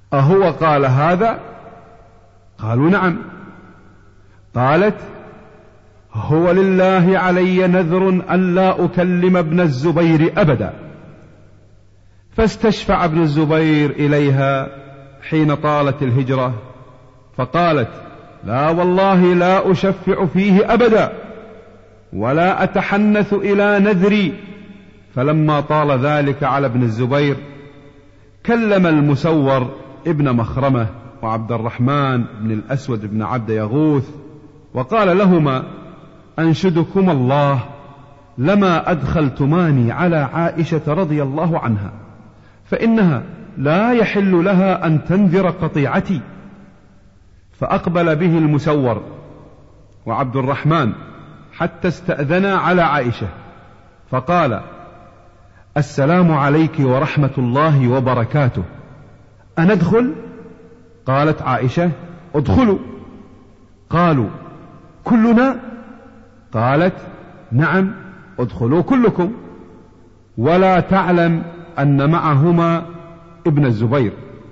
أهو قال هذا؟ قالوا نعم. قالت هو لله علي نذر أن لا أكلم ابن الزبير أبدا. فاستشفع ابن الزبير إليها حين طالت الهجرة فقالت لا والله لا أشفع فيه أبدا ولا أتحنث إلى نذري. فلما طال ذلك على ابن الزبير كلم المسور ابن مخرمة وعبد الرحمن بن الأسود بن عبد يغوث وقال لهما أنشدكم الله لما أدخلتماني على عائشة رضي الله عنها فإنها لا يحل لها أن تنذر قطيعتي. فأقبل به المسور وعبد الرحمن حتى استأذنا على عائشة فقال السلام عليك ورحمة الله وبركاته أندخل؟ قالت عائشة ادخلوا. قالوا كلنا؟ قالت نعم ادخلوا كلكم ولا تعلم أن معهما ابن الزبير.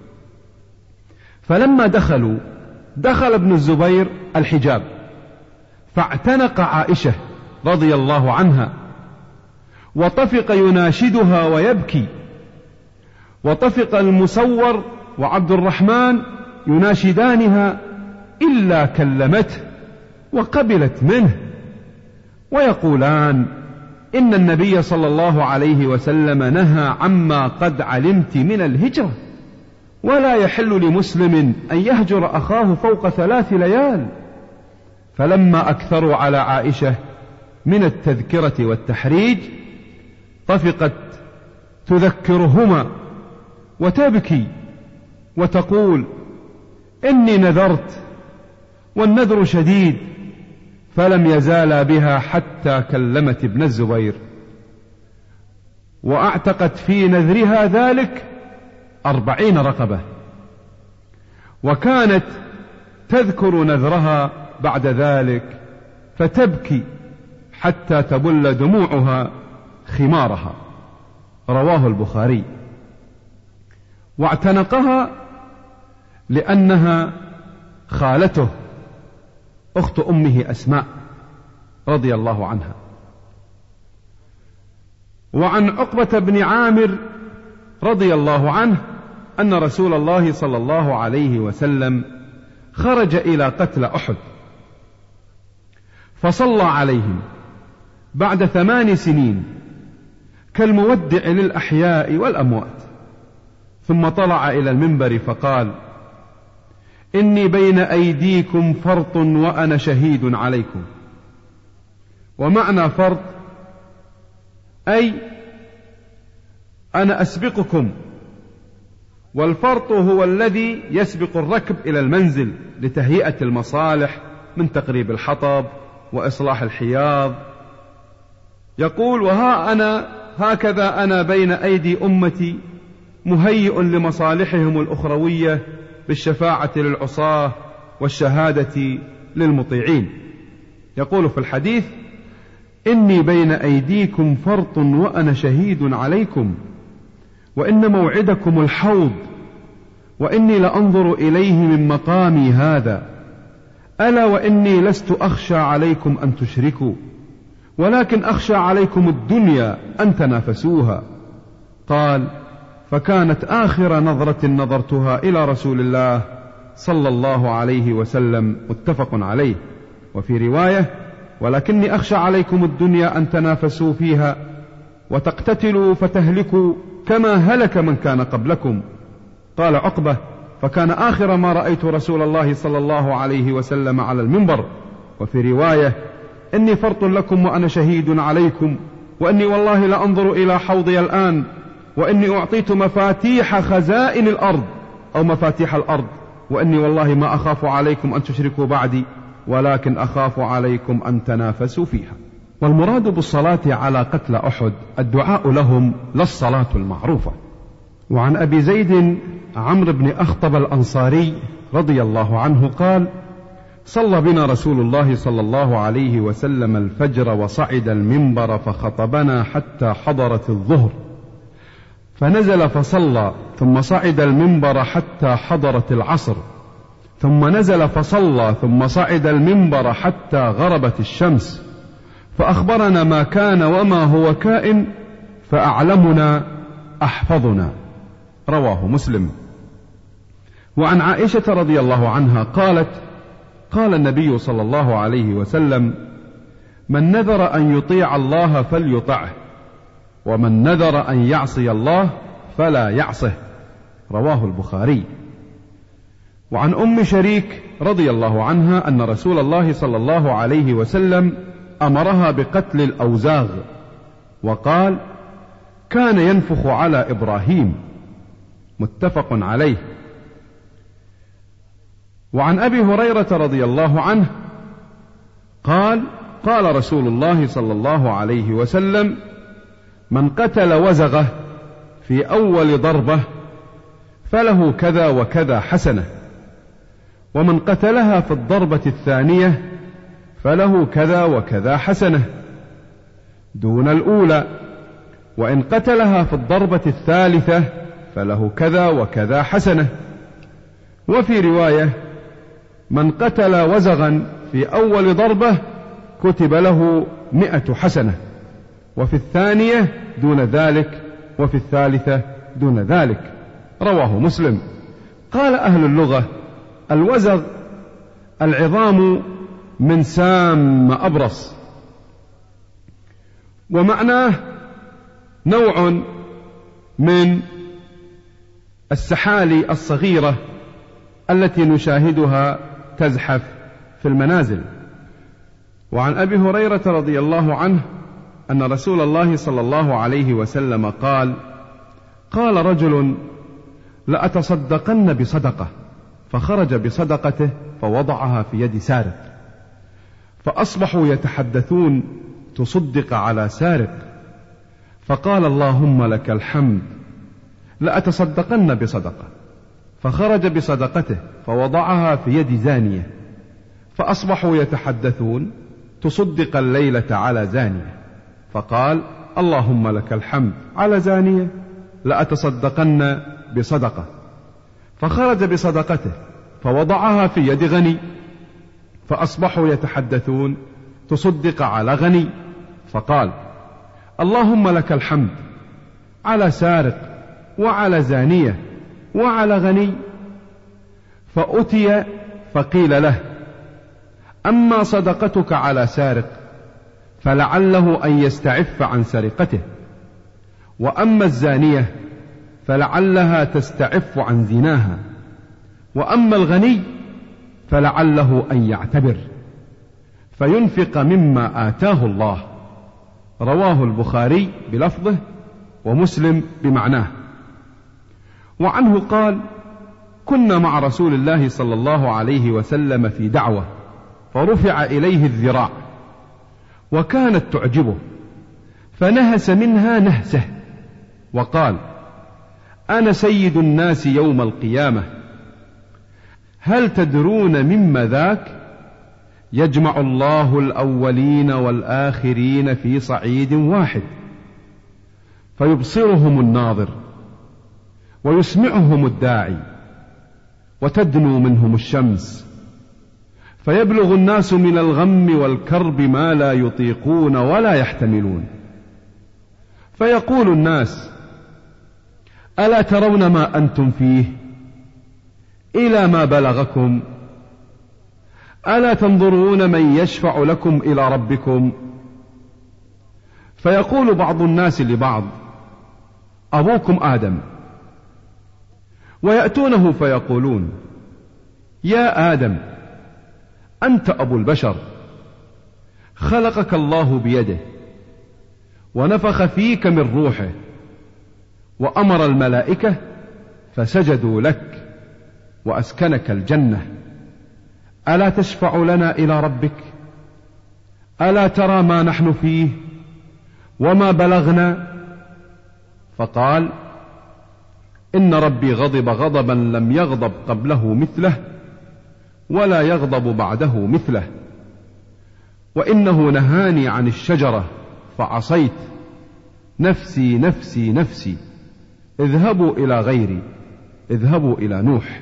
فلما دخلوا دخل ابن الزبير الحجاب فاعتنق عائشة رضي الله عنها وطفق يناشدها ويبكي، وطفق المسور وعبد الرحمن يناشدانها إلا كلمته وقبلت منه ويقولان إن النبي صلى الله عليه وسلم نهى عما قد علمت من الهجرة ولا يحل لمسلم أن يهجر أخاه فوق ثلاث ليال. فلما أكثروا على عائشة من التذكرة والتحريج طفقت تذكرهما وتبكي وتقول إني نذرت والنذر شديد، فلم يزالا بها حتى كلمت ابن الزبير وأعتقت في نذرها ذلك أربعين رقبة، وكانت تذكر نذرها بعد ذلك فتبكي حتى تبل دموعها خمارها. رواه البخاري. واعتنقها لأنها خالته أخت أمه أسماء رضي الله عنها. وعن عقبة بن عامر رضي الله عنه أن رسول الله صلى الله عليه وسلم خرج إلى قتل أحد فصلى عليهم بعد ثمان سنين كالمودع للأحياء والأموات، ثم طلع إلى المنبر فقال إني بين أيديكم فرط وأنا شهيد عليكم. ومعنى فرط أي أنا أسبقكم، والفرط هو الذي يسبق الركب إلى المنزل لتهيئة المصالح من تقريب الحطب وإصلاح الحياض. يقول وها أنا هكذا أنا بين أيدي أمتي مهيئ لمصالحهم الأخروية بالشفاعة للعصاة والشهادة للمطيعين. يقول في الحديث إني بين أيديكم فرط وأنا شهيد عليكم، وإن موعدكم الحوض، وإني لأنظر إليه من مقامي هذا، ألا وإني لست أخشى عليكم أن تشركوا، ولكن أخشى عليكم الدنيا أن تنافسوها. قال فكانت آخر نظرة نظرتها إلى رسول الله صلى الله عليه وسلم، متفق عليه. وفي رواية ولكني أخشى عليكم الدنيا أن تنافسوا فيها وتقتتلوا فتهلكوا كما هلك من كان قبلكم. قال عقبة فكان آخر ما رأيت رسول الله صلى الله عليه وسلم على المنبر. وفي رواية إني فرط لكم وأنا شهيد عليكم، وإني والله لأنظر إلى حوضي الآن، وإني أعطيت مفاتيح خزائن الأرض أو مفاتيح الأرض، وإني والله ما أخاف عليكم أن تشركوا بعدي، ولكن أخاف عليكم أن تنافسوا فيها. والمراد بالصلاة على قتل أحد الدعاء لهم لا الصلاة المعروفة. وعن أبي زيد عمرو بن أخطب الأنصاري رضي الله عنه قال صلى بنا رسول الله صلى الله عليه وسلم الفجر وصعد المنبر فخطبنا حتى حضرت الظهر، فنزل فصلى ثم صعد المنبر حتى حضرت العصر، ثم نزل فصلى ثم صعد المنبر حتى غربت الشمس، فأخبرنا ما كان وما هو كائن، فأعلمنا أحفظنا. رواه مسلم. وعن عائشة رضي الله عنها قالت: قال النبي صلى الله عليه وسلم: من نذر أن يطيع الله فليطعه، ومن نذر أن يعصي الله فلا يعصه. رواه البخاري. وعن أم شريك رضي الله عنها أن رسول الله صلى الله عليه وسلم أمرها بقتل الأوزاغ، وقال: كان ينفخ على إبراهيم. متفق عليه. وعن أبي هريرة رضي الله عنه قال: قال رسول الله صلى الله عليه وسلم: من قتل وزغه في أول ضربة فله كذا وكذا حسنة، ومن قتلها في الضربة الثانية فله كذا وكذا حسنة دون الأولى، وإن قتلها في الضربة الثالثة فله كذا وكذا حسنة. وفي رواية: من قتل وزغا في أول ضربة كتب له مئة حسنة، وفي الثانية دون ذلك، وفي الثالثة دون ذلك. رواه مسلم. قال أهل اللغة: الوزغ العظام من سام أبرص، ومعناه نوع من السحالي الصغيرة التي نشاهدها تزحف في المنازل. وعن أبي هريرة رضي الله عنه أن رسول الله صلى الله عليه وسلم قال: قال رجل: لأتصدقن بصدقة، فخرج بصدقته فوضعها في يد سارق، فأصبحوا يتحدثون: تصدق على سارق، فقال: اللهم لك الحمد، لأتصدقن بصدقة، فخرج بصدقته فوضعها في يد زانية، فأصبحوا يتحدثون: تصدق الليلة على زانية، فقال: اللهم لك الحمد، على زانية، لأتصدقن بصدقة، فخرج بصدقته فوضعها في يد غني، فأصبحوا يتحدثون: تصدق على غني، فقال: اللهم لك الحمد، على سارق وعلى زانية وعلى غني. فأتي فقيل له: أما صدقتك على سارق فلعله أن يستعف عن سرقته، وأما الزانية فلعلها تستعف عن زناها، وأما الغني فلعله أن يعتبر فينفق مما آتاه الله. رواه البخاري بلفظه ومسلم بمعناه. وعنه قال: كنا مع رسول الله صلى الله عليه وسلم في دعوة، فرفع إليه الذراع وكانت تعجبه، فنهس منها نهسه وقال: أنا سيد الناس يوم القيامة، هل تدرون مما ذاك؟ يجمع الله الأولين والآخرين في صعيد واحد، فيبصرهم الناظر ويسمعهم الداعي، وتدنو منهم الشمس، فيبلغ الناس من الغم والكرب ما لا يطيقون ولا يحتملون، فيقول الناس: ألا ترون ما أنتم فيه؟ إلى ما بلغكم؟ ألا تنظرون من يشفع لكم إلى ربكم؟ فيقول بعض الناس لبعض: أبوكم آدم. ويأتونه فيقولون: يا آدم، أنت أبو البشر، خلقك الله بيده، ونفخ فيك من روحه، وأمر الملائكة فسجدوا لك، وأسكنك الجنة، ألا تشفع لنا إلى ربك؟ ألا ترى ما نحن فيه وما بلغنا؟ فقال: إن ربي غضب غضبا لم يغضب قبله مثله، ولا يغضب بعده مثله، وإنه نهاني عن الشجرة فعصيت، نفسي نفسي نفسي، اذهبوا إلى غيري، اذهبوا إلى نوح.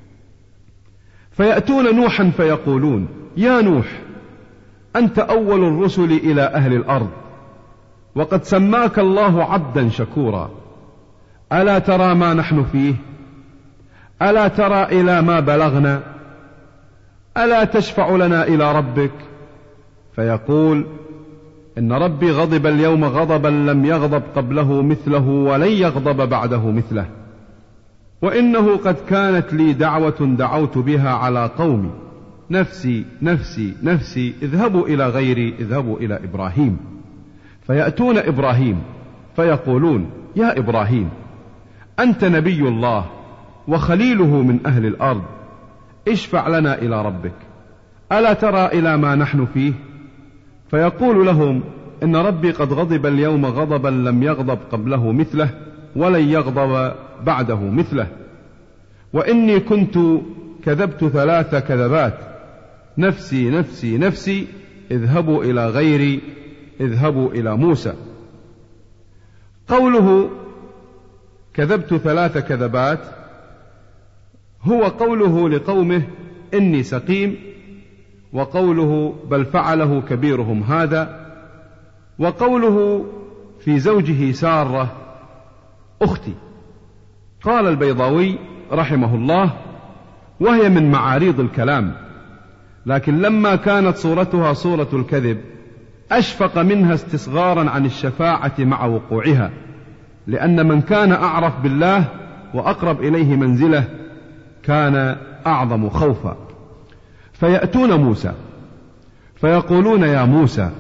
فيأتون نوحا فيقولون: يا نوح، أنت أول الرسل إلى أهل الأرض، وقد سماك الله عبدا شكورا، ألا ترى ما نحن فيه؟ ألا ترى إلى ما بلغنا؟ ألا تشفع لنا إلى ربك؟ فيقول: إن ربي غضب اليوم غضبا لم يغضب قبله مثله ولن يغضب بعده مثله، وإنه قد كانت لي دعوة دعوت بها على قومي، نفسي نفسي نفسي، اذهبوا إلى غيري، اذهبوا إلى إبراهيم. فيأتون إبراهيم فيقولون: يا إبراهيم، أنت نبي الله وخليله من أهل الأرض، اشفع لنا إلى ربك، ألا ترى إلى ما نحن فيه؟ فيقول لهم: إن ربي قد غضب اليوم غضبا لم يغضب قبله مثله ولن يغضب بعده مثله، وإني كنت كذبت ثلاث كذبات، نفسي نفسي نفسي، اذهبوا إلى غيري، اذهبوا إلى موسى. قوله كذبت ثلاث كذبات هو قوله لقومه: إني سقيم، وقوله: بل فعله كبيرهم هذا، وقوله في زوجه سارة: أختي. قال البيضاوي رحمه الله: وهي من معاريض الكلام، لكن لما كانت صورتها صورة الكذب أشفق منها استصغارا عن الشفاعة مع وقوعها، لأن من كان أعرف بالله وأقرب إليه منزله كان أعظم خوفا. فيأتون موسى فيقولون: يا موسى،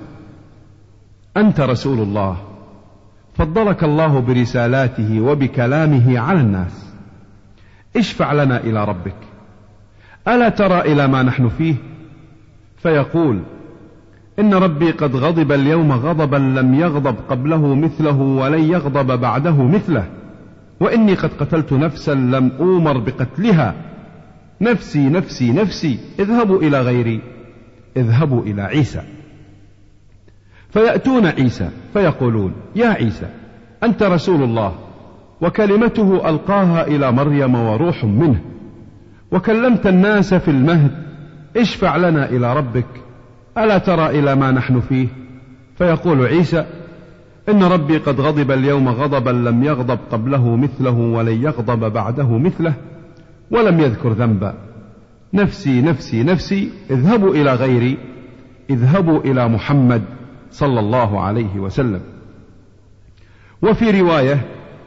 أنت رسول الله، فضلك الله برسالاته وبكلامه على الناس، اشفع لنا إلى ربك، ألا ترى إلى ما نحن فيه؟ فيقول: إن ربي قد غضب اليوم غضبا لم يغضب قبله مثله ولن يغضب بعده مثله، وإني قد قتلت نفسا لم أومر بقتلها، نفسي نفسي نفسي، اذهبوا إلى غيري، اذهبوا إلى عيسى. فيأتون عيسى فيقولون: يا عيسى، أنت رسول الله وكلمته ألقاها إلى مريم وروح منه، وكلمت الناس في المهد، اشفع لنا إلى ربك، ألا ترى إلى ما نحن فيه؟ فيقول عيسى: إن ربي قد غضب اليوم غضبا لم يغضب قبله مثله ولن يغضب بعده مثله، ولم يذكر ذنبا، نفسي نفسي نفسي، اذهبوا إلى غيري، اذهبوا إلى محمد صلى الله عليه وسلم. وفي رواية: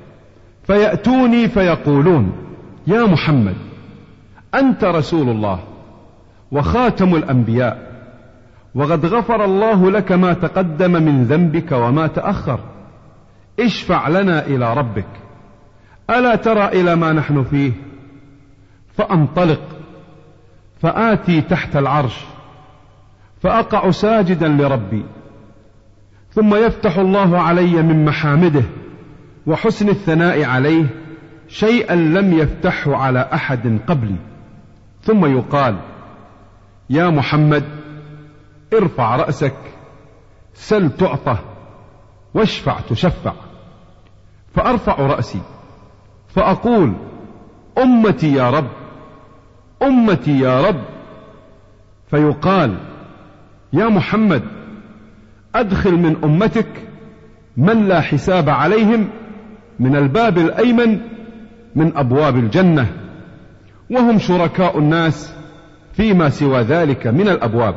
فيأتوني فيقولون: يا محمد، أنت رسول الله وخاتم الأنبياء، وقد غفر الله لك ما تقدم من ذنبك وما تأخر، اشفع لنا إلى ربك، ألا ترى إلى ما نحن فيه؟ فأنطلق فآتي تحت العرش فأقع ساجدا لربي، ثم يفتح الله علي من محامده وحسن الثناء عليه شيئا لم يفتحه على أحد قبلي، ثم يقال: يا محمد، ارفع رأسك، سل تعطى، واشفع تشفع. فأرفع رأسي فأقول: أمتي يا رب، أمتي يا رب. فيقال: يا محمد، أدخل من أمتك من لا حساب عليهم من الباب الأيمن من أبواب الجنة، وهم شركاء الناس فيما سوى ذلك من الأبواب.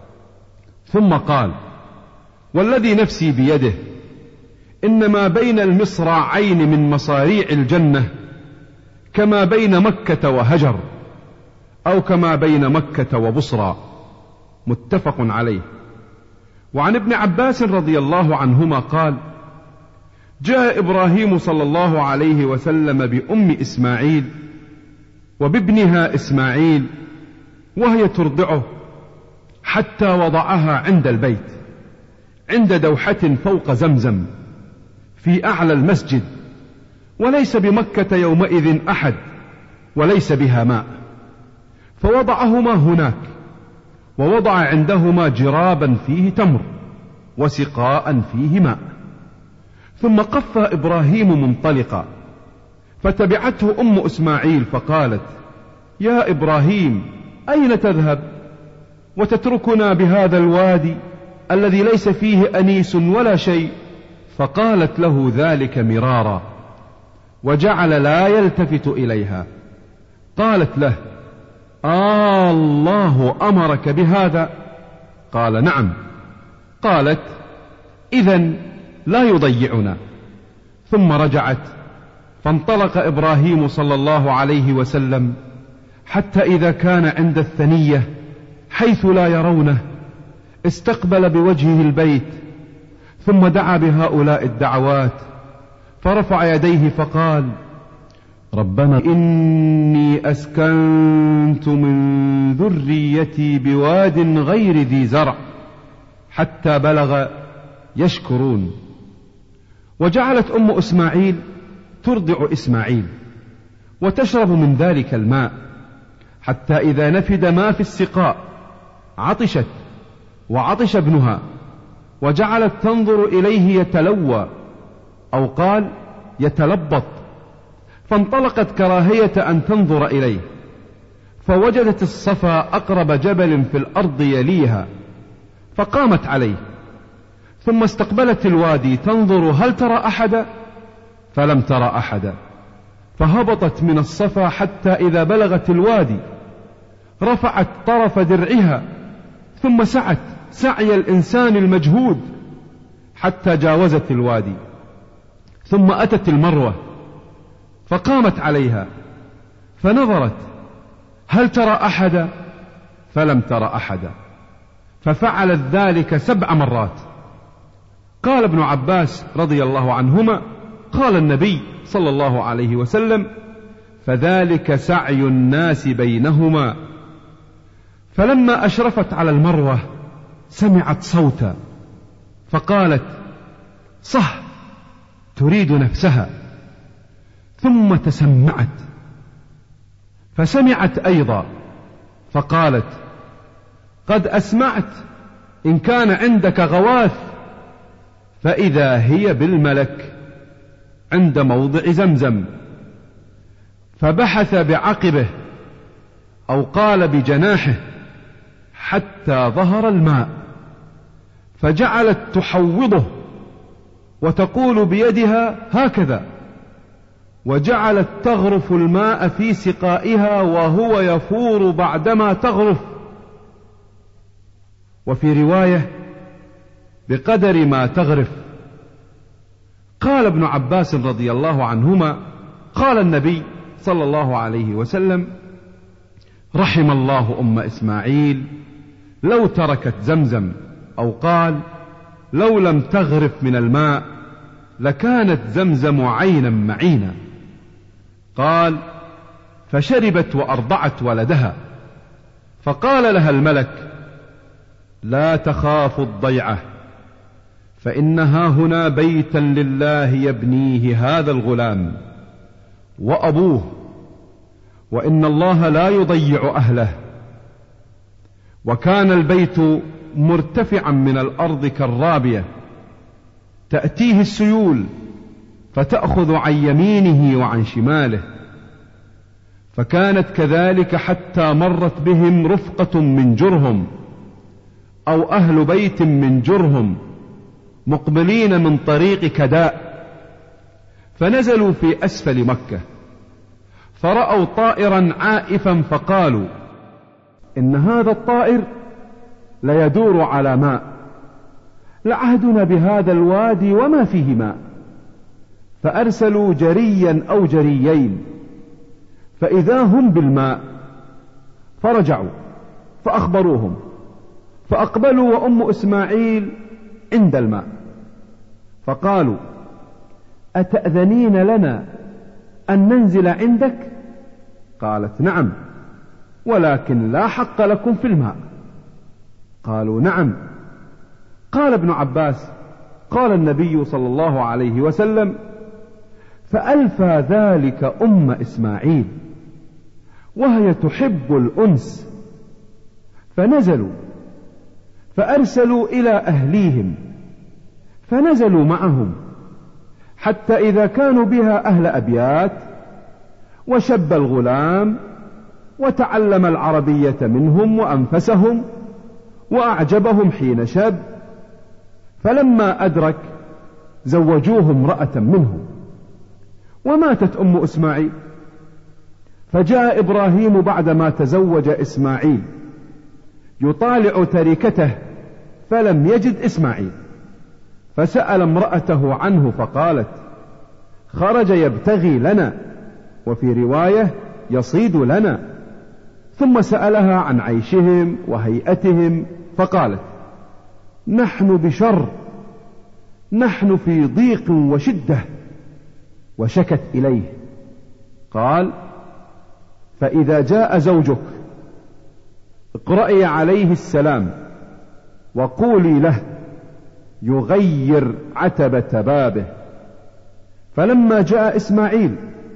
ثم قال: والذي نفسي بيده، إنما بين المصراعين من مصاريع الجنة كما بين مكة وهجر، أو كما بين مكة وبصرى. متفق عليه. وعن ابن عباس رضي الله عنهما قال: جاء إبراهيم صلى الله عليه وسلم بأم إسماعيل وبابنها إسماعيل وهي ترضعه، حتى وضعها عند البيت عند دوحة فوق زمزم في أعلى المسجد، وليس بمكة يومئذ أحد وليس بها ماء، فوضعهما هناك، ووضع عندهما جرابا فيه تمر وسقاء فيه ماء. ثم قف إبراهيم منطلقا فتبعته أم إسماعيل فقالت: يا إبراهيم، أين تذهب وتتركنا بهذا الوادي الذي ليس فيه أنيس ولا شيء؟ فقالت له ذلك مرارا، وجعل لا يلتفت إليها. قالت له: آه الله أمرك بهذا؟ قال: نعم. قالت: إذن لا يضيعنا. ثم رجعت، فانطلق إبراهيم صلى الله عليه وسلم حتى إذا كان عند الثنية حيث لا يرونه استقبل بوجهه البيت، ثم دعا بهؤلاء الدعوات، فرفع يديه فقال: ربنا إني أسكنت من ذريتي بواد غير ذي زرع، حتى بلغ يشكرون. وجعلت أم إسماعيل ترضع إسماعيل وتشرب من ذلك الماء، حتى إذا نفد ما في السقاء عطشت وعطش ابنها، وجعلت تنظر إليه يتلوى، أو قال يتلبط، فانطلقت كراهية أن تنظر إليه، فوجدت الصفا أقرب جبل في الأرض يليها، فقامت عليه، ثم استقبلت الوادي تنظر هل ترى أحدا، فلم ترى أحدا، فهبطت من الصفا حتى إذا بلغت الوادي رفعت طرف درعها، ثم سعت سعي الإنسان المجهود حتى جاوزت الوادي، ثم أتت المروة فقامت عليها، فنظرت هل ترى أحدا، فلم ترى أحدا، ففعلت ذلك سبع مرات. قال ابن عباس رضي الله عنهما: قال النبي صلى الله عليه وسلم: فذلك سعي الناس بينهما. فلما أشرفت على المروة سمعت صوتا، فقالت: صح، تريد نفسها. ثم تسمعت فسمعت أيضا، فقالت: قد أسمعت، إن كان عندك غواث. فإذا هي بالملك عند موضع زمزم، فبحث بعقبه، أو قال بجناحه، حتى ظهر الماء، فجعلت تحوضه وتقول بيدها هكذا، وجعلت تغرف الماء في سقائها وهو يفور بعدما تغرف، وفي رواية بقدر ما تغرف. قال ابن عباس رضي الله عنهما: قال النبي صلى الله عليه وسلم: رحم الله أم إسماعيل لو تركت زمزم، أو قال: لو لم تغرف من الماء لكانت زمزم عينا معينا. قال: فشربت وأرضعت ولدها، فقال لها الملك: لا تخاف الضيعة، فإنها هنا بيتا لله يبنيه هذا الغلام وأبوه، وإن الله لا يضيع أهله. وكان البيت مرتفعا من الأرض كالرابية، تأتيه السيول فتأخذ عن يمينه وعن شماله، فكانت كذلك حتى مرت بهم رفقة من جرهم، أو أهل بيت من جرهم، مقبلين من طريق كداء، فنزلوا في أسفل مكة، فرأوا طائرا عائفا، فقالوا: إن هذا الطائر ليدور على ماء، لعهدنا بهذا الوادي وما فيه ماء. فأرسلوا جريا أو جريين، فإذا هم بالماء، فرجعوا فأخبروهم، فأقبلوا وأم إسماعيل عند الماء، فقالوا: أتأذنين لنا أن ننزل عندك؟ قالت: نعم، ولكن لا حق لكم في الماء. قالوا: نعم. قال ابن عباس: قال النبي صلى الله عليه وسلم: فألفى ذلك أم إسماعيل وهي تحب الأنس، فنزلوا فأرسلوا إلى أهليهم، فنزلوا معهم، حتى إذا كانوا بها أهل أبيات وشب الغلام وتعلم العربية منهم وأنفسهم وأعجبهم حين شاب، فلما أدرك زوجوه امرأة منهم. وماتت أم إسماعيل، فجاء إبراهيم بعدما تزوج إسماعيل يطالع تركته فلم يجد إسماعيل، فسأل امرأته عنه فقالت: خرج يبتغي لنا، وفي رواية يصيد لنا. ثم سألها عن عيشهم وهيئتهم فقالت: نحن بشر، نحن في ضيق وشدة. وشكت إليه. قال: فإذا جاء زوجك اقرأي عليه السلام وقولي له يغير عتبة بابه. فلما جاء إسماعيل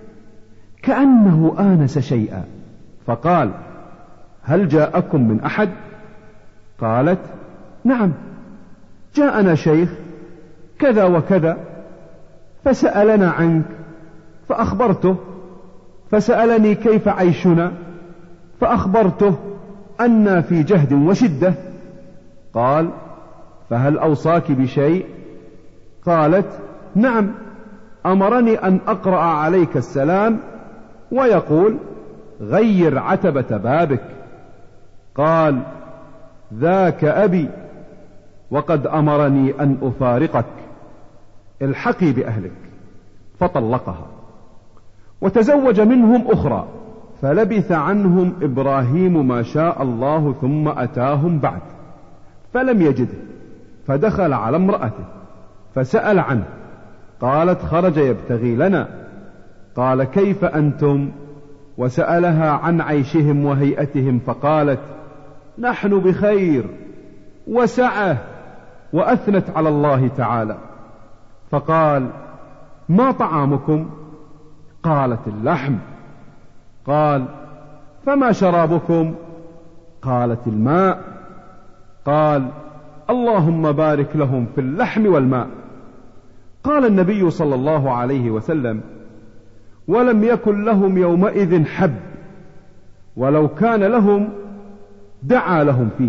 كأنه آنس شيئا فقال: هل جاءكم من أحد؟ قالت: نعم، جاءنا شيخ كذا وكذا، فسألنا عنك فأخبرته، فسألني كيف عيشنا فأخبرته أنا في جهد وشدة. قال: فهل أوصاك بشيء؟ قالت: نعم، أمرني أن أقرأ عليك السلام ويقول غير عتبة بابك. قال: ذاك أبي، وقد أمرني أن أفارقك، الحقي بأهلك. فطلقها وتزوج منهم أخرى، فلبث عنهم إبراهيم ما شاء الله، ثم أتاهم بعد فلم يجده، فدخل على امرأته فسأل عنه، قالت: خرج يبتغي لنا. قال: كيف أنتم؟ وسألها عن عيشهم وهيئتهم فقالت: نحن بخير وسعة، وأثنت على الله تعالى. فقال: ما طعامكم؟ قالت: اللحم. قال: فما شرابكم؟ قالت: الماء. قال: اللهم بارك لهم في اللحم والماء. قال النبي صلى الله عليه وسلم: ولم يكن لهم يومئذ حب، ولو كان لهم دعا لهم فيه.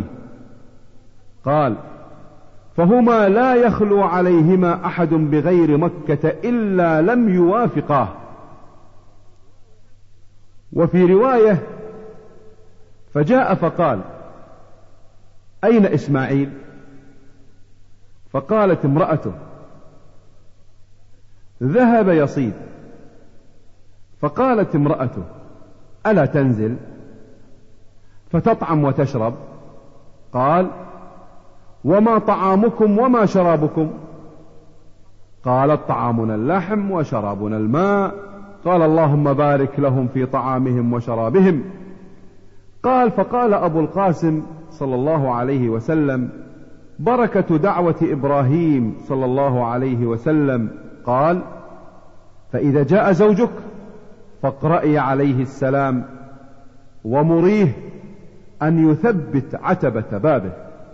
قال: فهما لا يخلو عليهما أحد بغير مكة إلا لم يوافقاه. وفي رواية: فجاء فقال: أين إسماعيل؟ فقالت امرأته: ذهب يصيد. فقالت امرأته: ألا تنزل فتطعم وتشرب؟ قال: وما طعامكم وما شرابكم؟ قالت: طعامنا اللحم وشرابنا الماء. قال: اللهم بارك لهم في طعامهم وشرابهم. قال: فقال أبو القاسم صلى الله عليه وسلم: بركة دعوة إبراهيم صلى الله عليه وسلم. قال: فإذا جاء زوجك فاقرئي عليه السلام ومريه أن يثبت عتبة بابه.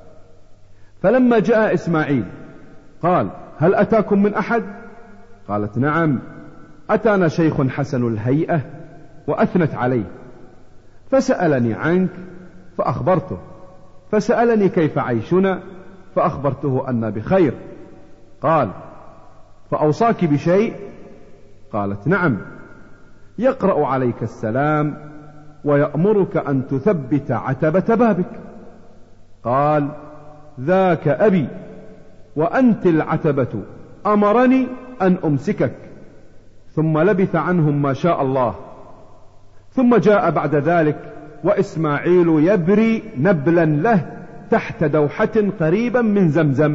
فلما جاء إسماعيل قال: هل أتاكم من أحد؟ قالت: نعم، أتانا شيخ حسن الهيئة وأثنت عليه، فسألني عنك فأخبرته، فسألني كيف عيشنا فأخبرته أن بخير. قال: فأوصاك بشيء؟ قالت: نعم، يقرأ عليك السلام ويأمرك أن تثبت عتبة بابك. قال: ذاك أبي، وأنت العتبة، أمرني أن أمسكك. ثم لبث عنهم ما شاء الله. ثم جاء بعد ذلك وإسماعيل يبري نبلا له تحت دوحة قريبا من زمزم،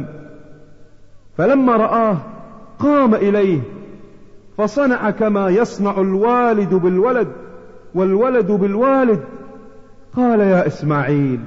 فلما رآه قام إليه فصنع كما يصنع الوالد بالولد والولد بالوالد. قال: يا إسماعيل،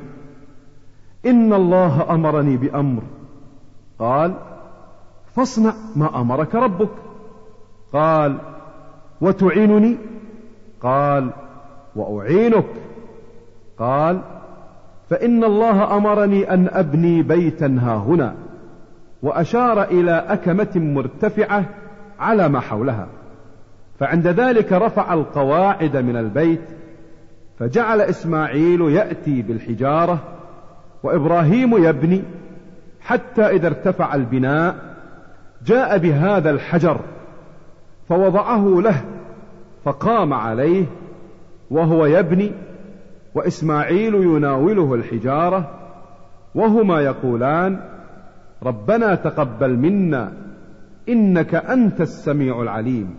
إن الله أمرني بأمر. قال: فاصنع ما أمرك ربك. قال: وتعينني؟ قال: وأعينك. قال: فإن الله أمرني أن أبني بيتا هاهنا، وأشار إلى أكمة مرتفعة على ما حولها، فعند ذلك رفع القواعد من البيت، فجعل إسماعيل يأتي بالحجارة وإبراهيم يبني، حتى إذا ارتفع البناء جاء بهذا الحجر فوضعه له، فقام عليه وهو يبني وإسماعيل يناوله الحجارة، وهما يقولان: ربنا تقبل منا إنك أنت السميع العليم.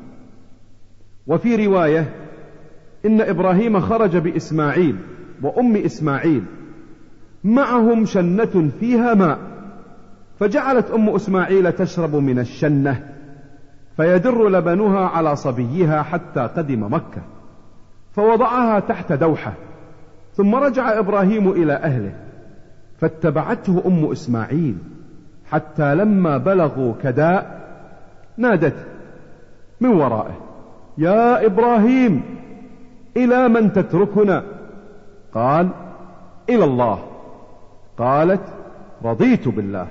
وفي رواية إن إبراهيم خرج بإسماعيل وأم إسماعيل، معهم شنة فيها ماء، فجعلت أم إسماعيل تشرب من الشنة، فيدر لبنها على صبيها حتى قدم مكة، فوضعها تحت دوحة، ثم رجع إبراهيم إلى أهله، فاتبعته أم إسماعيل حتى لما بلغوا كداء نادته من ورائه: يا إبراهيم، إلى من تتركنا؟ قال: إلى الله. قالت: رضيت بالله.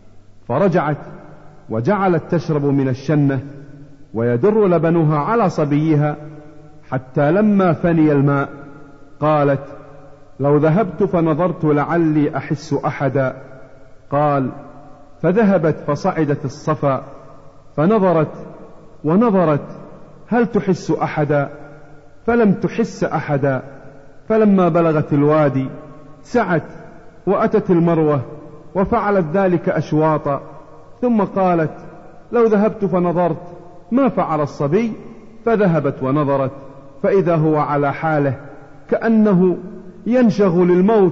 فرجعت وجعلت تشرب من الشنة ويدر لبنها على صبيها حتى لما فني الماء قالت: لو ذهبت فنظرت لعلي أحس أحدا. قال: فذهبت فصعدت الصفا فنظرت ونظرت هل تحس أحدا، فلم تحس أحدا. فلما بلغت الوادي سعت وأتت المروة وفعلت ذلك أشواطا، ثم قالت: لو ذهبت فنظرت ما فعل الصبي. فذهبت ونظرت فإذا هو على حاله كأنه ينشغل الموت،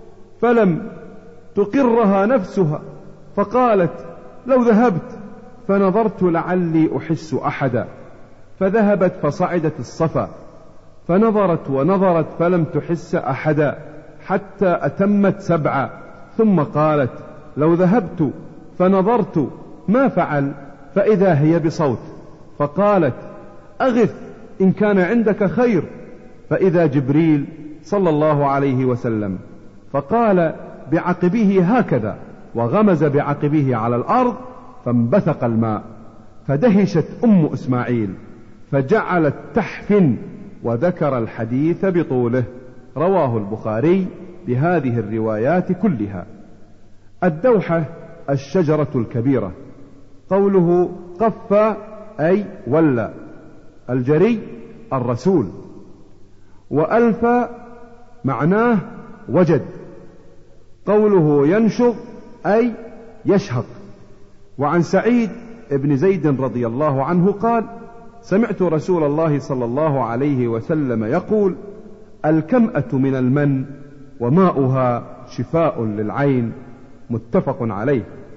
فلم تقرها نفسها، فقالت: لو ذهبت فنظرت لعلي أحس أحدا. فذهبت فصعدت الصفا فنظرت ونظرت فلم تحس أحدا حتى أتمت سبعا، ثم قالت: لو ذهبت فنظرت ما فعل، فإذا هي بصوت، فقالت: أغث إن كان عندك خير. فإذا جبريل صلى الله عليه وسلم، فقال بعقبه هكذا، وغمز بعقبه على الأرض فانبثق الماء، فدهشت أم إسماعيل فجعلت تحفن، وذكر الحديث بطوله. رواه البخاري بهذه الروايات كلها. الدوحة الشجرة الكبيرة. قوله قف أي ولى. الجري الرسول. وألف معناه وجد. قوله ينشط أي يشهق. وعن سعيد ابن زيد رضي الله عنه قال: سمعت رسول الله صلى الله عليه وسلم يقول: الكمأة من المن وماؤها شفاء للعين. متفق عليه.